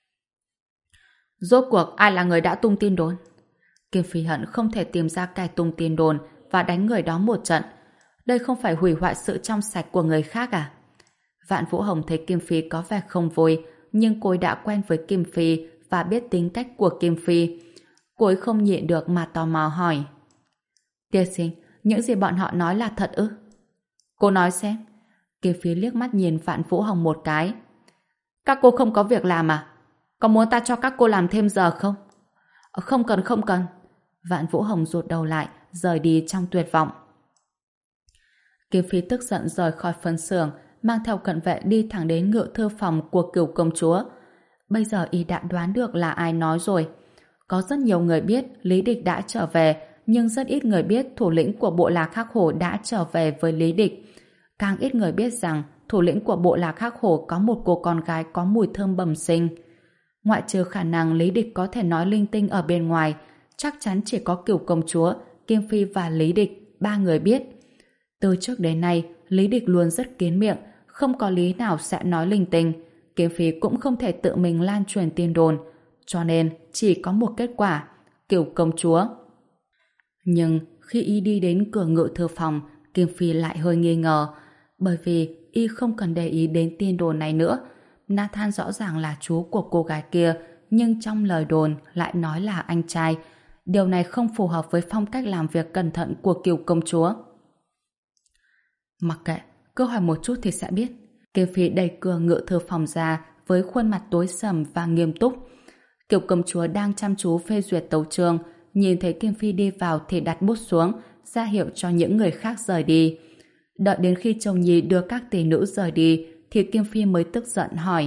Rốt cuộc ai là người đã tung tin đồn? Kim Phi hận không thể tìm ra kẻ tung tin đồn và đánh người đó một trận. Đây không phải hủy hoại sự trong sạch của người khác à? Vạn Vũ Hồng thấy Kim Phi có vẻ không vui, nhưng cô ấy đã quen với Kim Phi và biết tính cách của Kim Phi. Cô ấy không nhịn được mà tò mò hỏi. Tiên sinh, những gì bọn họ nói là thật ư? Cô nói xem. Kim Phi liếc mắt nhìn Vạn Vũ Hồng một cái. Các cô không có việc làm à? Có muốn ta cho các cô làm thêm giờ không? Không cần, không cần. Vạn Vũ Hồng rụt đầu lại, rời đi trong tuyệt vọng. Kim Phi tức giận rời khỏi phân xưởng, mang theo cận vệ đi thẳng đến ngự thư phòng của Cửu công chúa. Bây giờ y đã đoán được là ai nói rồi. Có rất nhiều người biết Lý Địch đã trở về, nhưng rất ít người biết thủ lĩnh của bộ lạc Hắc Hổ đã trở về với Lý Địch. Càng ít người biết rằng thủ lĩnh của bộ lạc Hắc Hổ có một cô con gái có mùi thơm bẩm sinh. Ngoại trừ khả năng Lý Địch có thể nói linh tinh ở bên ngoài, chắc chắn chỉ có Cửu công chúa, Kim Phi và Lý Địch, ba người biết. Từ trước đến nay, Lý Địch luôn rất kín miệng, không có lý nào sẽ nói linh tinh. Kim Phi cũng không thể tự mình lan truyền tin đồn, cho nên chỉ có một kết quả, Cửu công chúa. Nhưng khi y đi đến cửa ngự thư phòng, Kim Phi lại hơi nghi ngờ, bởi vì y không cần để ý đến tin đồn này nữa. Nathan rõ ràng là chú của cô gái kia, nhưng trong lời đồn lại nói là anh trai. Điều này không phù hợp với phong cách làm việc cẩn thận của Cửu công chúa. Mặc kệ, cứ hỏi một chút thì sẽ biết. Kim Phi đẩy cửa ngự thư phòng ra với khuôn mặt tối sầm và nghiêm túc. Cửu công chúa đang chăm chú phê duyệt tấu chương, nhìn thấy Kim Phi đi vào thì đặt bút xuống, ra hiệu cho những người khác rời đi. Đợi đến khi chồng nhi đưa các tỷ nữ rời đi thì Kim Phi mới tức giận hỏi.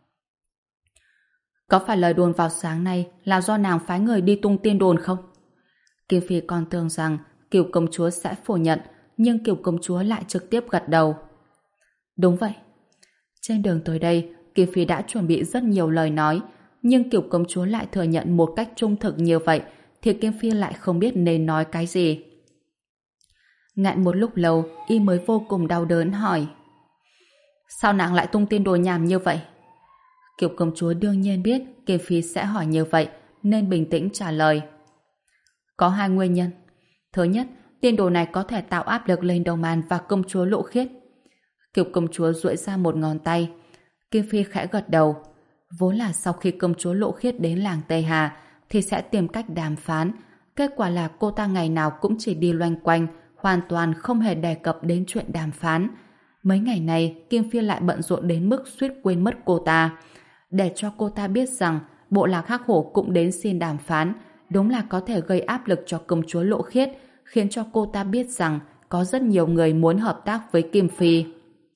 Có phải lời đồn vào sáng nay là do nàng phái người đi tung tin đồn không? Kim Phi còn tưởng rằng Cửu công chúa sẽ phủ nhận, nhưng Cửu công chúa lại trực tiếp gật đầu. Đúng vậy. Trên đường tới đây, Kim Phi đã chuẩn bị rất nhiều lời nói, nhưng Cửu công chúa lại thừa nhận một cách trung thực như vậy, thì Kim Phi lại không biết nên nói cái gì. Ngại một lúc lâu, y mới vô cùng đau đớn hỏi. Sao nàng lại tung tin đồn nhảm như vậy? Kiều công chúa đương nhiên biết Kim Phi sẽ hỏi như vậy, nên bình tĩnh trả lời. Có hai nguyên nhân. Thứ nhất, tin đồn này có thể tạo áp lực lên Đông An và công chúa Lộ Khiết. Kiều công chúa duỗi ra một ngón tay. Kim Phi khẽ gật đầu. Vốn là sau khi công chúa Lộ Khiết đến làng Tây Hà thì sẽ tìm cách đàm phán. Kết quả là cô ta ngày nào cũng chỉ đi loanh quanh, hoàn toàn không hề đề cập đến chuyện đàm phán. Mấy ngày này, Kim Phi lại bận rộn đến mức suýt quên mất cô ta. Để cho cô ta biết rằng bộ lạc Hắc Hổ cũng đến xin đàm phán, đúng là có thể gây áp lực cho công chúa Lộ Khiết, khiến cho cô ta biết rằng có rất nhiều người muốn hợp tác với Kim Phi.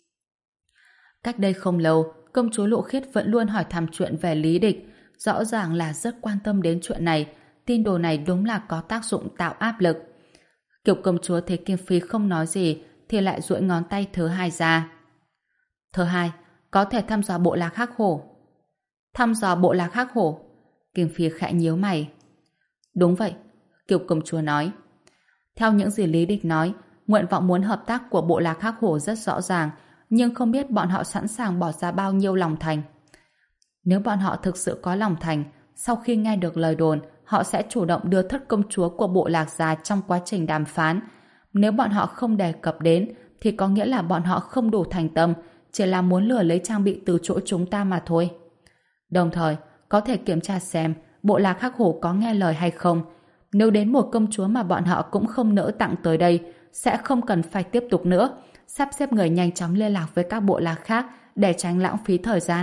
Cách đây không lâu, công chúa Lộ Khiết vẫn luôn hỏi thăm chuyện về Lý Địch, rõ ràng là rất quan tâm đến chuyện này. Tin đồn này đúng là có tác dụng tạo áp lực. Kiều công chúa thấy Kim Phi không nói gì thì lại duỗi ngón tay thứ hai ra. Thứ hai, có thể thăm dò bộ lạc Hắc Hổ. Thăm dò bộ lạc Hắc Hổ? Kim Phi khẽ nhíu mày. Đúng vậy, Kiều công chúa nói. Theo những gì Lý Địch nói, nguyện vọng muốn hợp tác của bộ lạc Hắc Hổ rất rõ ràng, nhưng không biết bọn họ sẵn sàng bỏ ra bao nhiêu lòng thành. Nếu bọn họ thực sự có lòng thành, sau khi nghe được lời đồn, họ sẽ chủ động đưa thất công chúa của bộ lạc ra trong quá trình đàm phán. Nếu bọn họ không đề cập đến, thì có nghĩa là bọn họ không đủ thành tâm, chỉ là muốn lừa lấy trang bị từ chỗ chúng ta mà thôi. Đồng thời, có thể kiểm tra xem bộ lạc Hắc Hổ có nghe lời hay không. Nếu đến một công chúa mà bọn họ cũng không nỡ tặng tới đây, sẽ không cần phải tiếp tục nữa, sắp xếp người nhanh chóng liên lạc với các bộ lạc khác để tránh lãng phí thời gian.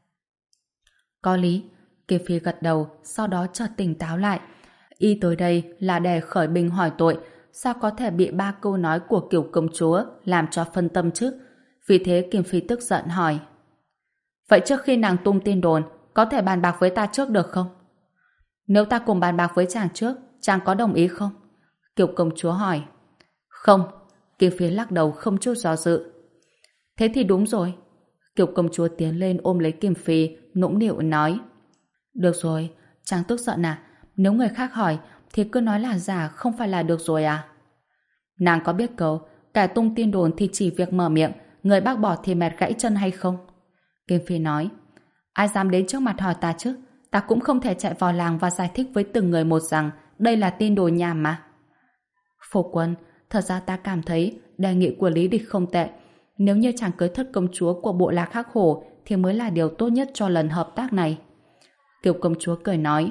Có lý, Kim Phi gật đầu, sau đó chợt tỉnh táo lại. Y tới đây là để khởi binh hỏi tội, sao có thể bị ba câu nói của Kiều công chúa làm cho phân tâm chứ? Vì thế Kim Phi tức giận hỏi. Vậy trước khi nàng tung tin đồn, có thể bàn bạc với ta trước được không? Nếu ta cùng bàn bạc với chàng trước, chàng có đồng ý không? Kiều công chúa hỏi. Không, Kim Phi lắc đầu không chút do dự. Thế thì đúng rồi. Kiều công chúa tiến lên ôm lấy Kim Phi, nũng nịu nói. Được rồi, chàng tức giận à? Nếu người khác hỏi, thì cứ nói là giả không phải là được rồi à? Nàng có biết câu, kẻ tung tin đồn thì chỉ việc mở miệng, người bác bỏ thì mệt gãy chân hay không? Kim Phi nói. Ai dám đến trước mặt hỏi ta chứ? Ta cũng không thể chạy vào làng và giải thích với từng người một rằng đây là tin đồn nhảm mà. Phu quân, thật ra ta cảm thấy đề nghị của Lý Địch không tệ. Nếu như chàng cưới thất công chúa của bộ lạc Hắc Hổ thì mới là điều tốt nhất cho lần hợp tác này. Kiều công chúa cười nói.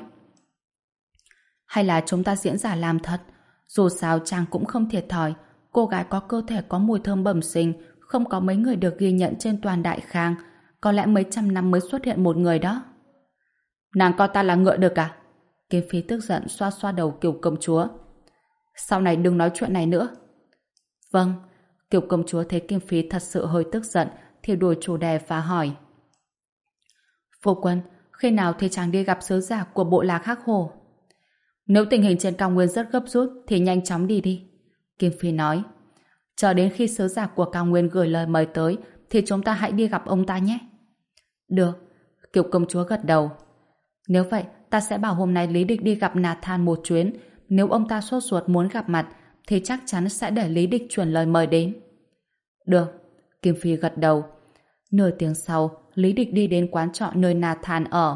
Hay là chúng ta diễn giả làm thật? Dù sao chàng cũng không thiệt thòi. Cô gái có cơ thể có mùi thơm bẩm sinh, không có mấy người được ghi nhận trên toàn Đại Khang. Có lẽ mấy trăm năm mới xuất hiện một người đó. Nàng coi ta là ngựa được à? Kim Phi tức giận xoa xoa đầu Kiều công chúa. Sau này đừng nói chuyện này nữa. Vâng. Kiều công chúa thấy Kim Phi thật sự hơi tức giận thì đổi chủ đề và hỏi. Phu quân, khi nào thì chàng đi gặp sứ giả của bộ lạc Hắc Hổ? Nếu tình hình trên cao nguyên rất gấp rút thì nhanh chóng đi đi. Kim Phi nói. Chờ đến khi sứ giả của cao nguyên gửi lời mời tới thì chúng ta hãy đi gặp ông ta nhé. Được. Kiều công chúa gật đầu. Nếu vậy, ta sẽ bảo hôm nay Lý Địch đi gặp Nathan một chuyến. Nếu ông ta sốt ruột muốn gặp mặt thì chắc chắn sẽ để Lý Địch chuyển lời mời đến. Được. Kim Phi gật đầu. Nửa tiếng sau, Lý Địch đi đến quán trọ nơi Nathan ở.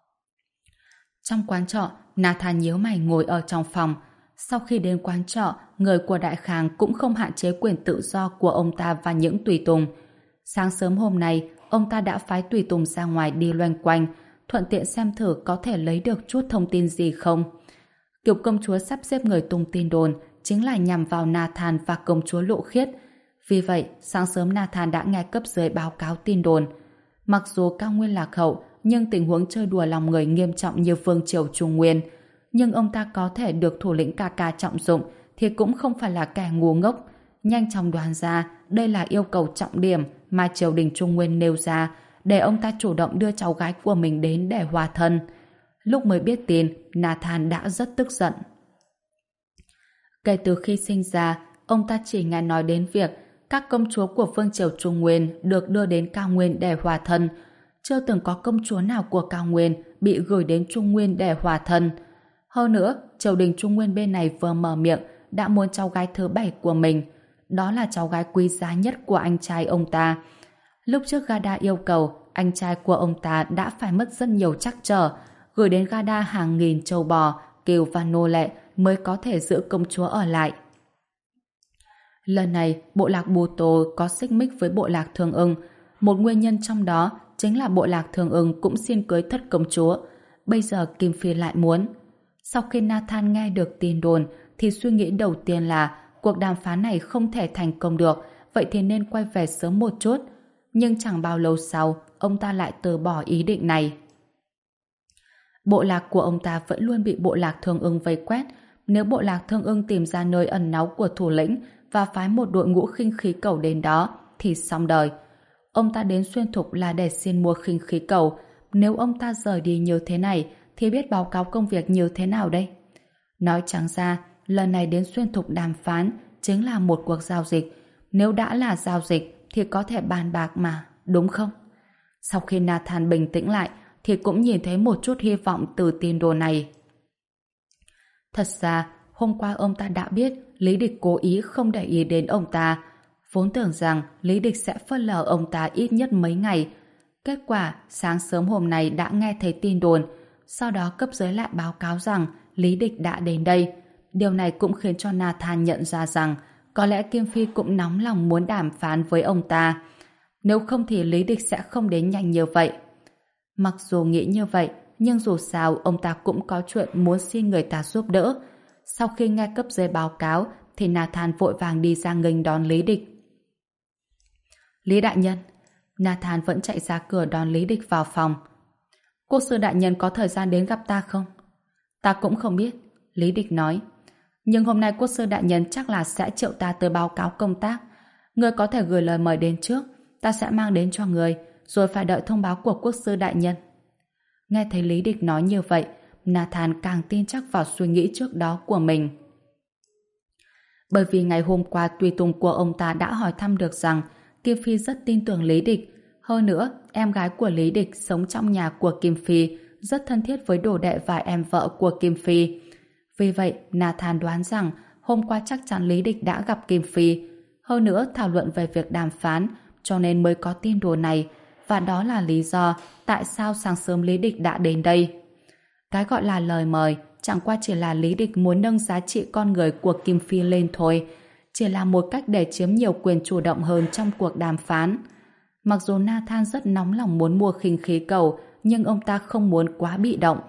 Trong quán trọ, Nathan nhíu mày ngồi ở trong phòng. Sau khi đến quán trọ, người của Đại Khang cũng không hạn chế quyền tự do của ông ta và những tùy tùng. Sáng sớm hôm nay, ông ta đã phái tùy tùng ra ngoài đi loanh quanh, thuận tiện xem thử có thể lấy được chút thông tin gì không. Kiều công chúa sắp xếp người tung tin đồn chính là nhằm vào Nathan và công chúa Lộ Khiết. Vì vậy, sáng sớm Nathan đã nghe cấp dưới báo cáo tin đồn. Mặc dù cao nguyên lạc hậu, nhưng tình huống chơi đùa lòng người nghiêm trọng như vương triều Trung Nguyên. Nhưng ông ta có thể được thủ lĩnh ca ca trọng dụng thì cũng không phải là kẻ ngu ngốc. Nhanh chóng đoán ra đây là yêu cầu trọng điểm mà triều đình Trung Nguyên nêu ra để ông ta chủ động đưa cháu gái của mình đến để hòa thân. Lúc mới biết tin, Nathan đã rất tức giận. Kể từ khi sinh ra, ông ta chỉ nghe nói đến việc các công chúa của vương triều Trung Nguyên được đưa đến cao nguyên để hòa thân. Chưa từng có công chúa nào của cao nguyên bị gửi đến Trung Nguyên để hòa thân. Hơn nữa, triều đình Trung Nguyên bên này vừa mở miệng đã muốn cháu gái thứ bảy của mình. Đó là cháu gái quý giá nhất của anh trai ông ta. Lúc trước Gada yêu cầu, anh trai của ông ta đã phải mất rất nhiều trắc trở, gửi đến Gada hàng nghìn châu bò, cừu và nô lệ mới có thể giữ công chúa ở lại. Lần này, bộ lạc Bù Tô có xích mích với bộ lạc Thương Ưng. Một nguyên nhân trong đó chính là bộ lạc Thương Ưng cũng xin cưới thất công chúa. Bây giờ Kim Phi lại muốn. Sau khi Nathan nghe được tin đồn, thì suy nghĩ đầu tiên là cuộc đàm phán này không thể thành công được, vậy thì nên quay về sớm một chút. Nhưng chẳng bao lâu sau, ông ta lại từ bỏ ý định này. Bộ lạc của ông ta vẫn luôn bị bộ lạc Thương Ưng vây quét. Nếu bộ lạc Thương Ưng tìm ra nơi ẩn náu của thủ lĩnh và phái một đội ngũ khinh khí cầu đến đó, thì xong đời. Ông ta đến Xuyên Thục là để xin mua khinh khí cầu. Nếu ông ta rời đi như thế này, thì biết báo cáo công việc như thế nào đây? Nói trắng ra, lần này đến Xuyên Thục đàm phán chính là một cuộc giao dịch. Nếu đã là giao dịch, thì có thể bàn bạc mà, đúng không? Sau khi Nathan bình tĩnh lại, thì cũng nhìn thấy một chút hy vọng từ tin đồn này. Thật ra, hôm qua ông ta đã biết Lý Địch cố ý không để ý đến ông ta. Vốn tưởng rằng Lý Địch sẽ phớt lờ ông ta ít nhất mấy ngày. Kết quả, sáng sớm hôm nay đã nghe thấy tin đồn, sau đó cấp dưới lại báo cáo rằng Lý Địch đã đến đây. Điều này cũng khiến cho Nathan nhận ra rằng có lẽ Kim Phi cũng nóng lòng muốn đàm phán với ông ta. Nếu không thì Lý Địch sẽ không đến nhanh như vậy. Mặc dù nghĩ như vậy, nhưng dù sao ông ta cũng có chuyện muốn xin người ta giúp đỡ. Sau khi nghe cấp dưới báo cáo, thì Nathan vội vàng đi ra nghênh đón Lý Địch. Lý đại nhân. Nathan vẫn chạy ra cửa đón Lý Địch vào phòng. Quốc sư đại nhân có thời gian đến gặp ta không? Ta cũng không biết, Lý Địch nói. Nhưng hôm nay quốc sư đại nhân chắc là sẽ triệu ta tới báo cáo công tác. Ngươi có thể gửi lời mời đến trước, ta sẽ mang đến cho ngươi, rồi phải đợi thông báo của quốc sư đại nhân. Nghe thấy Lý Địch nói như vậy, Nathan càng tin chắc vào suy nghĩ trước đó của mình. Bởi vì ngày hôm qua tùy tùng của ông ta đã hỏi thăm được rằng Kim Phi rất tin tưởng Lý Địch. Hơn nữa, em gái của Lý Địch sống trong nhà của Kim Phi, rất thân thiết với đồ đệ và em vợ của Kim Phi. Vì vậy, Nathan đoán rằng hôm qua chắc chắn Lý Địch đã gặp Kim Phi. Hơn nữa, thảo luận về việc đàm phán, cho nên mới có tin đồn này. Và đó là lý do tại sao sáng sớm Lý Địch đã đến đây. Cái gọi là lời mời chẳng qua chỉ là Lý Địch muốn nâng giá trị con người của Kim Phi lên thôi. Chỉ là một cách để chiếm nhiều quyền chủ động hơn trong cuộc đàm phán. Mặc dù Nathan rất nóng lòng muốn mua khinh khí cầu, nhưng ông ta không muốn quá bị động.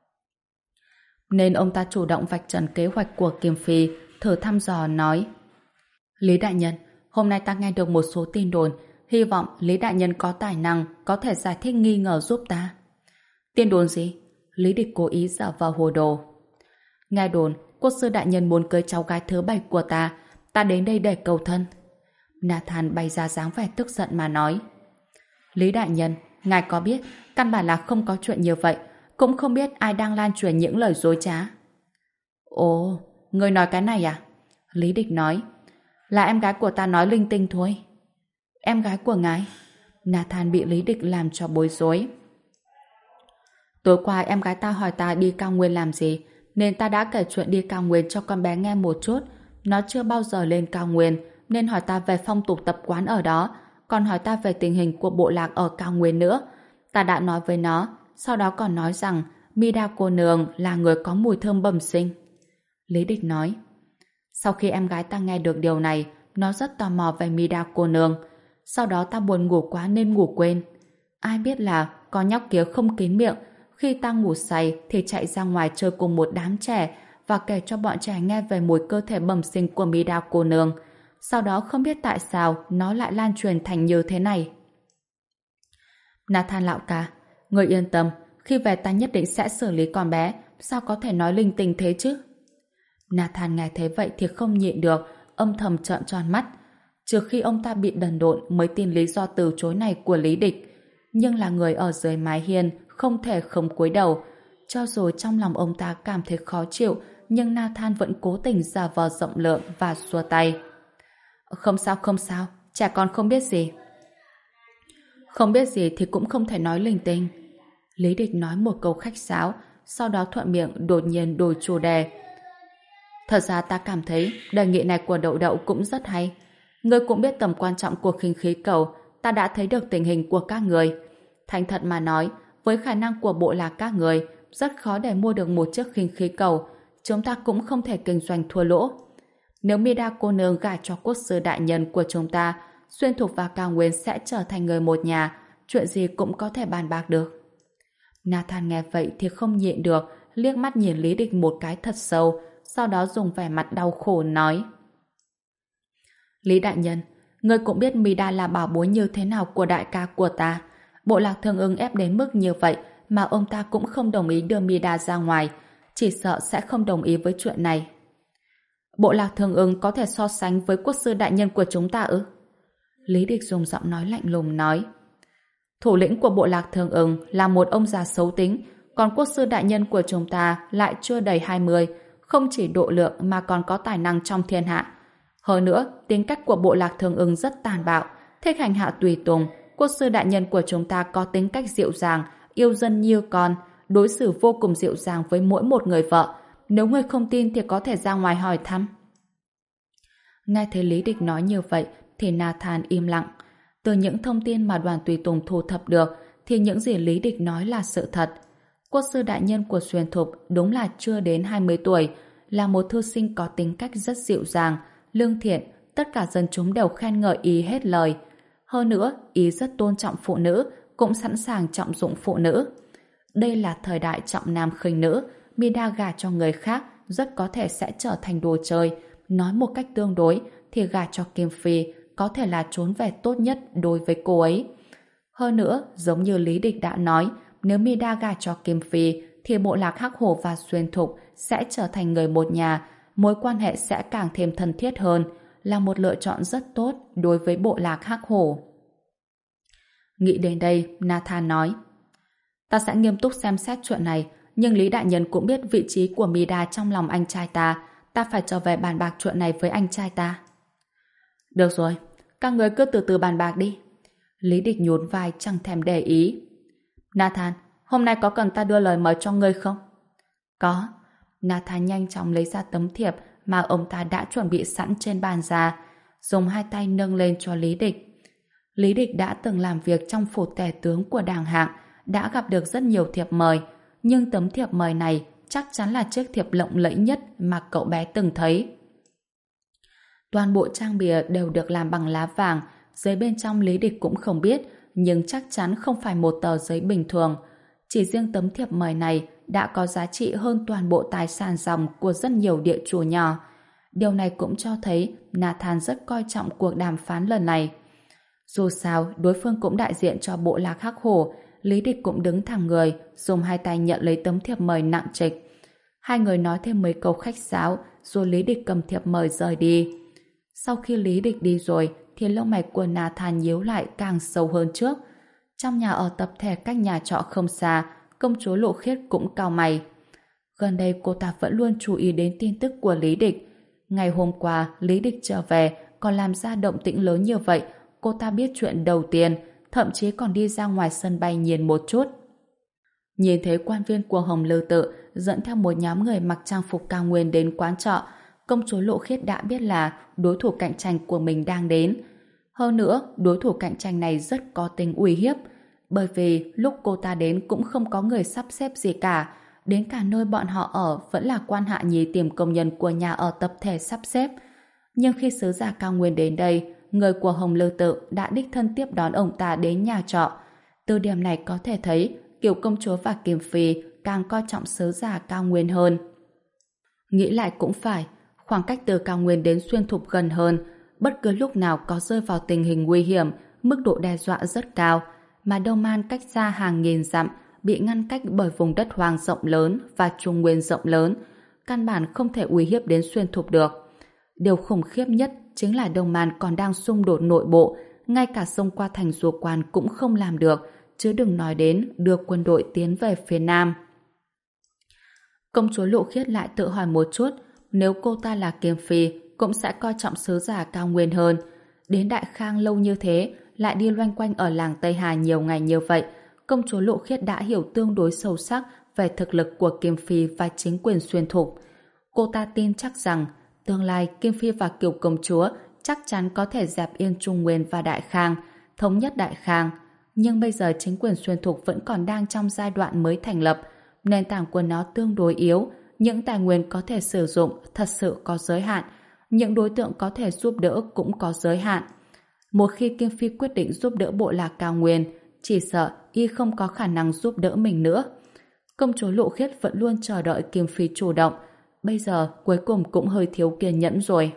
Nên ông ta chủ động vạch trần kế hoạch của Kim Phi, thử thăm dò nói: Lý đại nhân, hôm nay ta nghe được một số tin đồn, hy vọng Lý đại nhân có tài năng, có thể giải thích nghi ngờ giúp ta. Tin đồn gì? Lý Địch cố ý giả vờ hồ đồ. Nghe đồn, quốc sư đại nhân muốn cưới cháu gái thứ bảy của ta, ta đến đây để cầu thân. Nathan bày ra dáng vẻ tức giận mà nói. Lý đại nhân, ngài có biết, căn bản là không có chuyện như vậy, cũng không biết ai đang lan truyền những lời dối trá. Ồ, người nói cái này à? Lý Địch nói. Là em gái của ta nói linh tinh thôi. Em gái của ngài? Nathan bị Lý Địch làm cho bối rối. Tối qua em gái ta hỏi ta đi cao nguyên làm gì, nên ta đã kể chuyện đi cao nguyên cho con bé nghe một chút. Nó chưa bao giờ lên cao nguyên, nên hỏi ta về phong tục tập quán ở đó, còn hỏi ta về tình hình của bộ lạc ở cao nguyên nữa. Ta đã nói với nó, sau đó còn nói rằng Mida cô nương là người có mùi thơm bẩm sinh. Lý Địch nói. Sau khi em gái ta nghe được điều này, nó rất tò mò về Mida cô nương. Sau đó ta buồn ngủ quá nên ngủ quên. Ai biết là con nhóc kia không kín miệng, khi ta ngủ say thì chạy ra ngoài chơi cùng một đám trẻ và kể cho bọn trẻ nghe về mùi cơ thể bẩm sinh của Mida cô nương. Sau đó không biết tại sao nó lại lan truyền thành như thế này. Nathan lão ca, người yên tâm, khi về ta nhất định sẽ xử lý con bé, sao có thể nói linh tinh thế chứ? Nathan nghe thấy vậy thì không nhịn được, âm thầm trợn tròn mắt. Trước khi ông ta bị đần độn mới tin lý do từ chối này của Lý Địch. Nhưng là người ở dưới mái hiên, không thể không cúi đầu. Cho dù trong lòng ông ta cảm thấy khó chịu, nhưng Nathan vẫn cố tình giả vờ rộng lượng và xua tay. Không sao, không sao, trẻ con không biết gì. Không biết gì thì cũng không thể nói linh tinh. Lý Địch nói một câu khách sáo, sau đó thuận miệng đột nhiên đổi chủ đề. Thật ra ta cảm thấy đề nghị này của Đậu Đậu cũng rất hay. Ngươi cũng biết tầm quan trọng của khinh khí cầu, ta đã thấy được tình hình của các người. Thành thật mà nói, với khả năng của bộ lạc các người, rất khó để mua được một chiếc khinh khí cầu. Chúng ta cũng không thể kinh doanh thua lỗ. Nếu Mida cô nương gả cho quốc sư đại nhân của chúng ta, Xuyên Thục và Cao Nguyên sẽ trở thành người một nhà, chuyện gì cũng có thể bàn bạc được. Nathan nghe vậy thì không nhịn được, liếc mắt nhìn Lý Địch một cái thật sâu, sau đó dùng vẻ mặt đau khổ nói: Lý đại nhân, ngươi cũng biết Mida là bảo bối như thế nào của đại ca của ta. Bộ lạc Thương Ưng ép đến mức như vậy mà ông ta cũng không đồng ý đưa Mida ra ngoài, chỉ sợ sẽ không đồng ý với chuyện này. Bộ lạc Thương Ưng có thể so sánh với quốc sư đại nhân của chúng ta ư? Lý Địch dùng giọng nói lạnh lùng nói: Thủ lĩnh của bộ lạc Thương Ưng là một ông già xấu tính, còn quốc sư đại nhân của chúng ta lại chưa đầy hai mươi, không chỉ độ lượng mà còn có tài năng trong thiên hạ. Hơn nữa, tính cách của bộ lạc Thương Ưng rất tàn bạo, thích hành hạ tùy tùng. Quốc sư đại nhân của chúng ta có tính cách dịu dàng, yêu dân như con, đối xử vô cùng dịu dàng với mỗi một người vợ. Nếu ngươi không tin thì có thể ra ngoài hỏi thăm. Nghe thấy Lý Địch nói như vậy thì Nathan im lặng. Từ những thông tin mà đoàn tùy tùng thu thập được thì những gì Lý Địch nói là sự thật. Quốc sư đại nhân của Xuyên Thục đúng là chưa đến hai mươi tuổi, là một thư sinh có tính cách rất dịu dàng, lương thiện, tất cả dân chúng đều khen ngợi ý hết lời. Hơn nữa, ý rất tôn trọng phụ nữ, cũng sẵn sàng trọng dụng phụ nữ. Đây là thời đại trọng nam khinh nữ, Mida gả cho người khác rất có thể sẽ trở thành đồ chơi. Nói một cách tương đối thì gả cho Kim Phi có thể là trốn về tốt nhất đối với cô ấy. Hơn nữa, giống như Lý Địch đã nói, nếu Mida gả cho Kim Phi thì bộ lạc Hắc Hổ và Xuyên Thục sẽ trở thành người một nhà, mối quan hệ sẽ càng thêm thân thiết hơn, là một lựa chọn rất tốt đối với bộ lạc Hắc Hổ. Nghĩ đến đây, Nathan nói: Ta sẽ nghiêm túc xem xét chuyện này, nhưng Lý đại nhân cũng biết vị trí của Mida trong lòng anh trai ta, ta phải trở về bàn bạc chuyện này với anh trai ta. Được rồi, các người cứ từ từ bàn bạc đi. Lý Địch nhún vai chẳng thèm để ý. Nathan, hôm nay có cần ta đưa lời mời cho ngươi không? Có. Nathan nhanh chóng lấy ra tấm thiệp mà ông ta đã chuẩn bị sẵn trên bàn ra, dùng hai tay nâng lên cho Lý Địch. Lý Địch đã từng làm việc trong phủ tể tướng của Đàng Hạng, đã gặp được rất nhiều thiệp mời, nhưng tấm thiệp mời này chắc chắn là chiếc thiệp lộng lẫy nhất mà cậu bé từng thấy. Toàn bộ trang bìa đều được làm bằng lá vàng, giấy bên trong Lý Địch cũng không biết, nhưng chắc chắn không phải một tờ giấy bình thường. Chỉ riêng tấm thiệp mời này đã có giá trị hơn toàn bộ tài sản ròng của rất nhiều địa chủ nhỏ. Điều này cũng cho thấy Nathan rất coi trọng cuộc đàm phán lần này. Dù sao, đối phương cũng đại diện cho bộ lạc Hắc Hổ, Lý Địch cũng đứng thẳng người, dùng hai tay nhận lấy tấm thiệp mời nặng trịch. Hai người nói thêm mấy câu khách sáo, rồi Lý Địch cầm thiệp mời rời đi. Sau khi Lý Địch đi rồi, thì lông mày của Nathan nhíu lại càng sâu hơn trước. Trong nhà ở tập thể cách nhà trọ không xa, công chúa Lộ Khiết cũng cau mày. Gần đây cô ta vẫn luôn chú ý đến tin tức của Lý Địch. Ngày hôm qua, Lý Địch trở về, còn làm ra động tĩnh lớn như vậy, cô ta biết chuyện đầu tiên, thậm chí còn đi ra ngoài sân bay nhìn một chút. Nhìn thấy quan viên của Hồng Lư Tự dẫn theo một nhóm người mặc trang phục cao nguyên đến quán trọ, công chúa Lộ Khiết đã biết là đối thủ cạnh tranh của mình đang đến. Hơn nữa, đối thủ cạnh tranh này rất có tính uy hiếp, bởi vì lúc cô ta đến cũng không có người sắp xếp gì cả, đến cả nơi bọn họ ở vẫn là quan hạ nhì tìm công nhân của nhà ở tập thể sắp xếp. Nhưng khi sứ giả cao nguyên đến đây, người của Hồng Lư Tự đã đích thân tiếp đón ông ta đến nhà trọ. Từ điểm này có thể thấy Kiều công chúa và Kim Phi càng coi trọng sứ giả cao nguyên hơn. Nghĩ lại cũng phải, khoảng cách từ cao nguyên đến Xuyên Thục gần hơn, bất cứ lúc nào có rơi vào tình hình nguy hiểm, mức độ đe dọa rất cao, mà Đông Man cách xa hàng nghìn dặm, bị ngăn cách bởi vùng đất hoang rộng lớn và Trung Nguyên rộng lớn, căn bản không thể uy hiếp đến Xuyên Thục được. Điều khủng khiếp nhất chính là Đông Man còn đang xung đột nội bộ, ngay cả xông qua thành Rùa Quan cũng không làm được, chứ đừng nói đến đưa quân đội tiến về phía Nam. Công chúa Lộ Khiết lại tự hỏi một chút, nếu cô ta là Kim Phi cũng sẽ coi trọng sứ giả cao nguyên hơn. Đến Đại Khang lâu như thế, lại đi loanh quanh ở làng Tây Hà nhiều ngày như vậy, công chúa Lộ Khiết đã hiểu tương đối sâu sắc về thực lực của Kim Phi và chính quyền Xuyên Thục. Cô ta tin chắc rằng tương lai Kim Phi và Kiều công chúa chắc chắn có thể dẹp yên Trung Nguyên và Đại Khang, thống nhất Đại Khang. Nhưng bây giờ chính quyền Xuyên Thục vẫn còn đang trong giai đoạn mới thành lập, nền tảng của nó tương đối yếu, những tài nguyên có thể sử dụng thật sự có giới hạn, những đối tượng có thể giúp đỡ cũng có giới hạn. Một khi Kim Phi quyết định giúp đỡ bộ lạc cao nguyên, chỉ sợ y không có khả năng giúp đỡ mình nữa. Công chúa Lộ Khiết vẫn luôn chờ đợi Kim Phi chủ động, bây giờ cuối cùng cũng hơi thiếu kiên nhẫn rồi.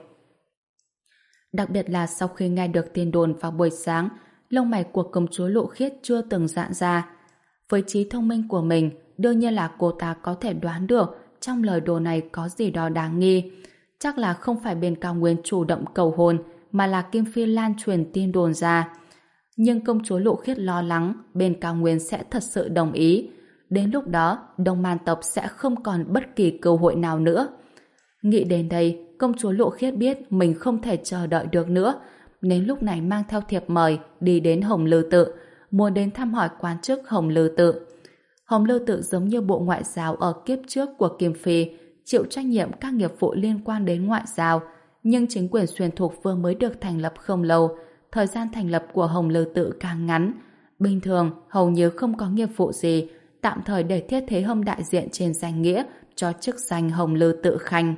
Đặc biệt là sau khi nghe được tin đồn vào buổi sáng, lông mày của công chúa Lộ Khiết chưa từng giãn ra. Với trí thông minh của mình, đương nhiên là cô ta có thể đoán được trong lời đồn này có gì đó đáng nghi. Chắc là không phải bên cao nguyên chủ động cầu hôn, mà là Kim Phi lan truyền tin đồn ra. Nhưng công chúa Lộ Khiết lo lắng bên cao nguyên sẽ thật sự đồng ý. Đến lúc đó, Đông Man tộc sẽ không còn bất kỳ cơ hội nào nữa. Nghĩ đến đây, công chúa Lộ Khiết biết mình không thể chờ đợi được nữa, nên lúc này mang theo thiệp mời đi đến Hồng Lư Tự, muốn đến thăm hỏi quan chức Hồng Lư Tự. Hồng Lư Tự giống như bộ ngoại giao ở kiếp trước của Kim Phi, chịu trách nhiệm các nghiệp vụ liên quan đến ngoại giao, nhưng chính quyền Xuyên Thục vừa mới được thành lập không lâu, thời gian thành lập của Hồng Lư Tự càng ngắn. Bình thường, hầu như không có nghiệp vụ gì, tạm thời để Thiết Thế Hâm đại diện trên danh nghĩa cho chức danh Hồng Lư Tự Khanh.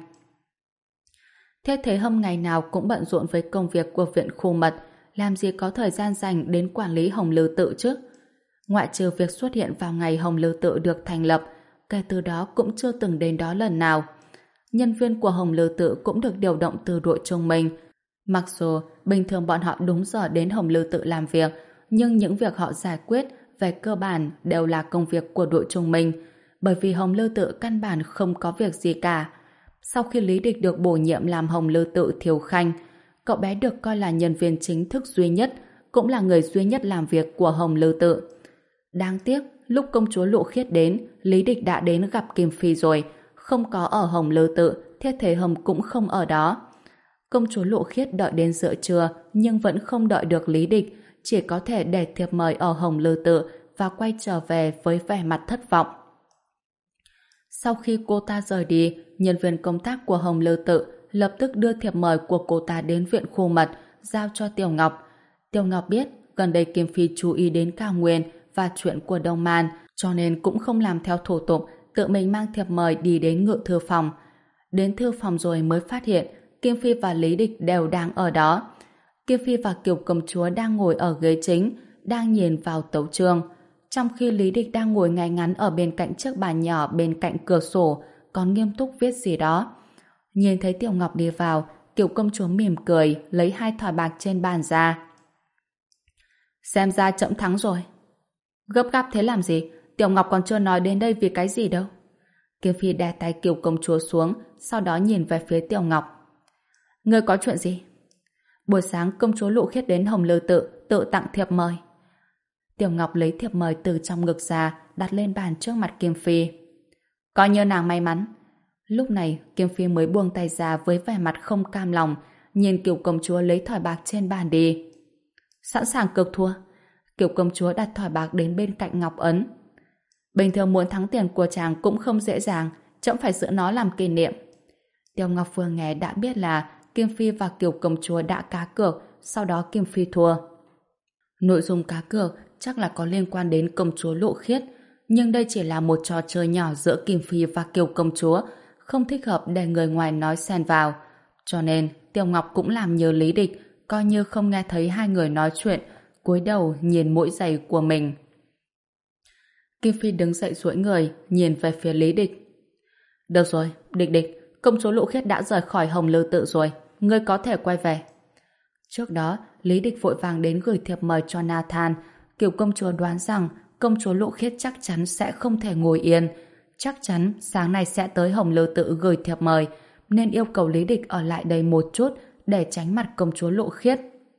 Thiết Thế Hâm ngày nào cũng bận rộn với công việc của viện khu mật, làm gì có thời gian dành đến quản lý Hồng Lư Tự chứ? Ngoại trừ việc xuất hiện vào ngày Hồng Lư Tự được thành lập, kể từ đó cũng chưa từng đến đó lần nào. Nhân viên của Hồng Lư Tự cũng được điều động từ đội trung minh. Mặc dù bình thường bọn họ đúng giờ đến Hồng Lư Tự làm việc, nhưng những việc họ giải quyết về cơ bản đều là công việc của đội trung minh, bởi vì Hồng Lư Tự căn bản không có việc gì cả. Sau khi Lý Địch được bổ nhiệm làm Hồng Lư Tự thiếu khanh, cậu bé được coi là nhân viên chính thức duy nhất, cũng là người duy nhất làm việc của Hồng Lư Tự. Đáng tiếc, lúc công chúa Lộ Khiết đến, Lý Địch đã đến gặp Kim Phi rồi, không có ở Hồng Lư Tự, Thiết Thế Hâm cũng không ở đó. Công chúa Lộ Khiết đợi đến giữa trưa, nhưng vẫn không đợi được Lý Địch, chỉ có thể để thiệp mời ở Hồng Lư Tự và quay trở về với vẻ mặt thất vọng. Sau khi cô ta rời đi, nhân viên công tác của Hồng Lư Tự lập tức đưa thiệp mời của cô ta đến viện khu mật, giao cho Tiểu Ngọc. Tiểu Ngọc biết gần đây Kim Phi chú ý đến cao nguyên và chuyện của Đông Man, cho nên cũng không làm theo thủ tục, tự mình mang thiệp mời đi đến ngự thư phòng. Đến thư phòng rồi mới phát hiện Kim Phi và Lý Địch đều đang ở đó. Kim Phi và Kiều công chúa đang ngồi ở ghế chính, đang nhìn vào tấu chương, trong khi Lý Địch đang ngồi ngay ngắn ở bên cạnh chiếc bàn nhỏ bên cạnh cửa sổ, còn nghiêm túc viết gì đó. Nhìn thấy Tiểu Ngọc đi vào, Kiều công chúa mỉm cười, lấy hai thỏi bạc trên bàn ra. Xem ra trẫm thắng rồi. Gấp gáp thế làm gì? Tiểu Ngọc còn chưa nói đến đây vì cái gì đâu. Kim Phi đè tay Kiều công chúa xuống, sau đó nhìn về phía Tiểu Ngọc. Ngươi có chuyện gì? Buổi sáng công chúa Lộ Khiết đến Hồng Lư Tự tự tặng thiệp mời. Tiểu Ngọc lấy thiệp mời từ trong ngực ra, đặt lên bàn trước mặt Kim Phi. Coi như nàng may mắn. Lúc này Kim Phi mới buông tay ra với vẻ mặt không cam lòng, nhìn Kiều công chúa lấy thỏi bạc trên bàn đi. Sẵn sàng cược thua. Kiều công chúa đặt thỏi bạc đến bên cạnh ngọc ấn. Bình thường muốn thắng tiền của chàng cũng không dễ dàng, trẫm phải giữ nó làm kỷ niệm. Tiểu Ngọc vừa nghe đã biết là Kim Phi và Kiều công chúa đã cá cược, sau đó Kim Phi thua. Nội dung cá cược chắc là có liên quan đến công chúa Lộ Khiết, nhưng đây chỉ là một trò chơi nhỏ giữa Kim Phi và Kiều công chúa, không thích hợp để người ngoài nói xen vào. Cho nên Tiểu Ngọc cũng làm như Lý Địch, coi như không nghe thấy hai người nói chuyện, cúi đầu nhìn mũi giày của mình. Kim Phi đứng dậy duỗi người, nhìn về phía Lý Địch. Được rồi, Địch Địch, công chúa Lộ Khiết đã rời khỏi Hồng Lư Tự rồi, ngươi có thể quay về. Trước đó, Lý Địch vội vàng đến gửi thiệp mời cho Nathan. Kiều công chúa đoán rằng công chúa Lộ Khiết chắc chắn sẽ không thể ngồi yên, chắc chắn sáng nay sẽ tới Hồng Lư Tự gửi thiệp mời, nên yêu cầu Lý Địch ở lại đây một chút để tránh mặt công chúa Lộ Khiết.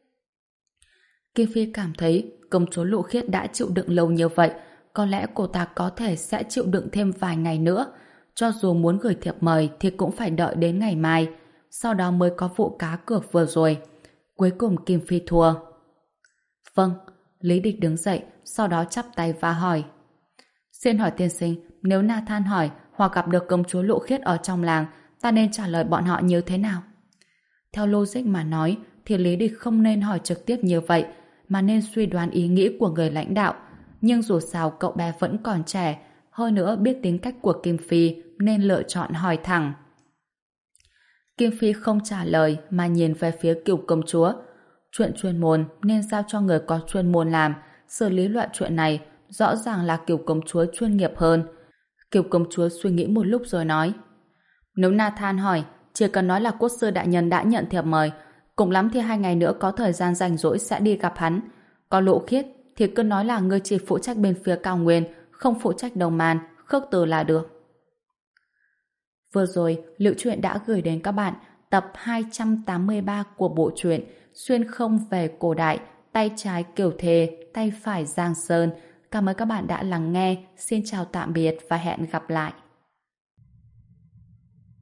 Kim Phi cảm thấy công chúa Lộ Khiết đã chịu đựng lâu như vậy, có lẽ cô ta có thể sẽ chịu đựng thêm vài ngày nữa. Cho dù muốn gửi thiệp mời thì cũng phải đợi đến ngày mai, sau đó mới có vụ cá cược vừa rồi. Cuối cùng Kim Phi thua. Vâng, Lý Địch đứng dậy, sau đó chắp tay và hỏi. Xin hỏi tiên sinh, nếu Nathan hỏi hoặc gặp được công chúa Lộ Khiết ở trong làng, ta nên trả lời bọn họ như thế nào? Theo logic mà nói, thì Lý Địch không nên hỏi trực tiếp như vậy, mà nên suy đoán ý nghĩ của người lãnh đạo. Nhưng dù sao cậu bé vẫn còn trẻ, hơn nữa biết tính cách của Kim Phi nên lựa chọn hỏi thẳng. Kim Phi không trả lời mà nhìn về phía Kiều công chúa. Chuyện chuyên môn nên giao cho người có chuyên môn làm, xử lý loại chuyện này rõ ràng là Kiều công chúa chuyên nghiệp hơn. Kiều công chúa suy nghĩ một lúc rồi nói: Nếu Nathan hỏi, chỉ cần nói là quốc sư đại nhân đã nhận thiệp mời, cùng lắm thì hai ngày nữa có thời gian rảnh rỗi sẽ đi gặp hắn. Có Lộ Khiết thì cứ nói là ngươi chỉ phụ trách bên phía cao nguyên, không phụ trách Đông Man, khước từ là được. Vừa rồi, Liệu Truyện đã gửi đến các bạn tập hai trăm tám mươi ba của bộ truyện Xuyên không về cổ đại, tay trái Kiều Thề, tay phải Giang Sơn. Cảm ơn các bạn đã lắng nghe. Xin chào tạm biệt và hẹn gặp lại.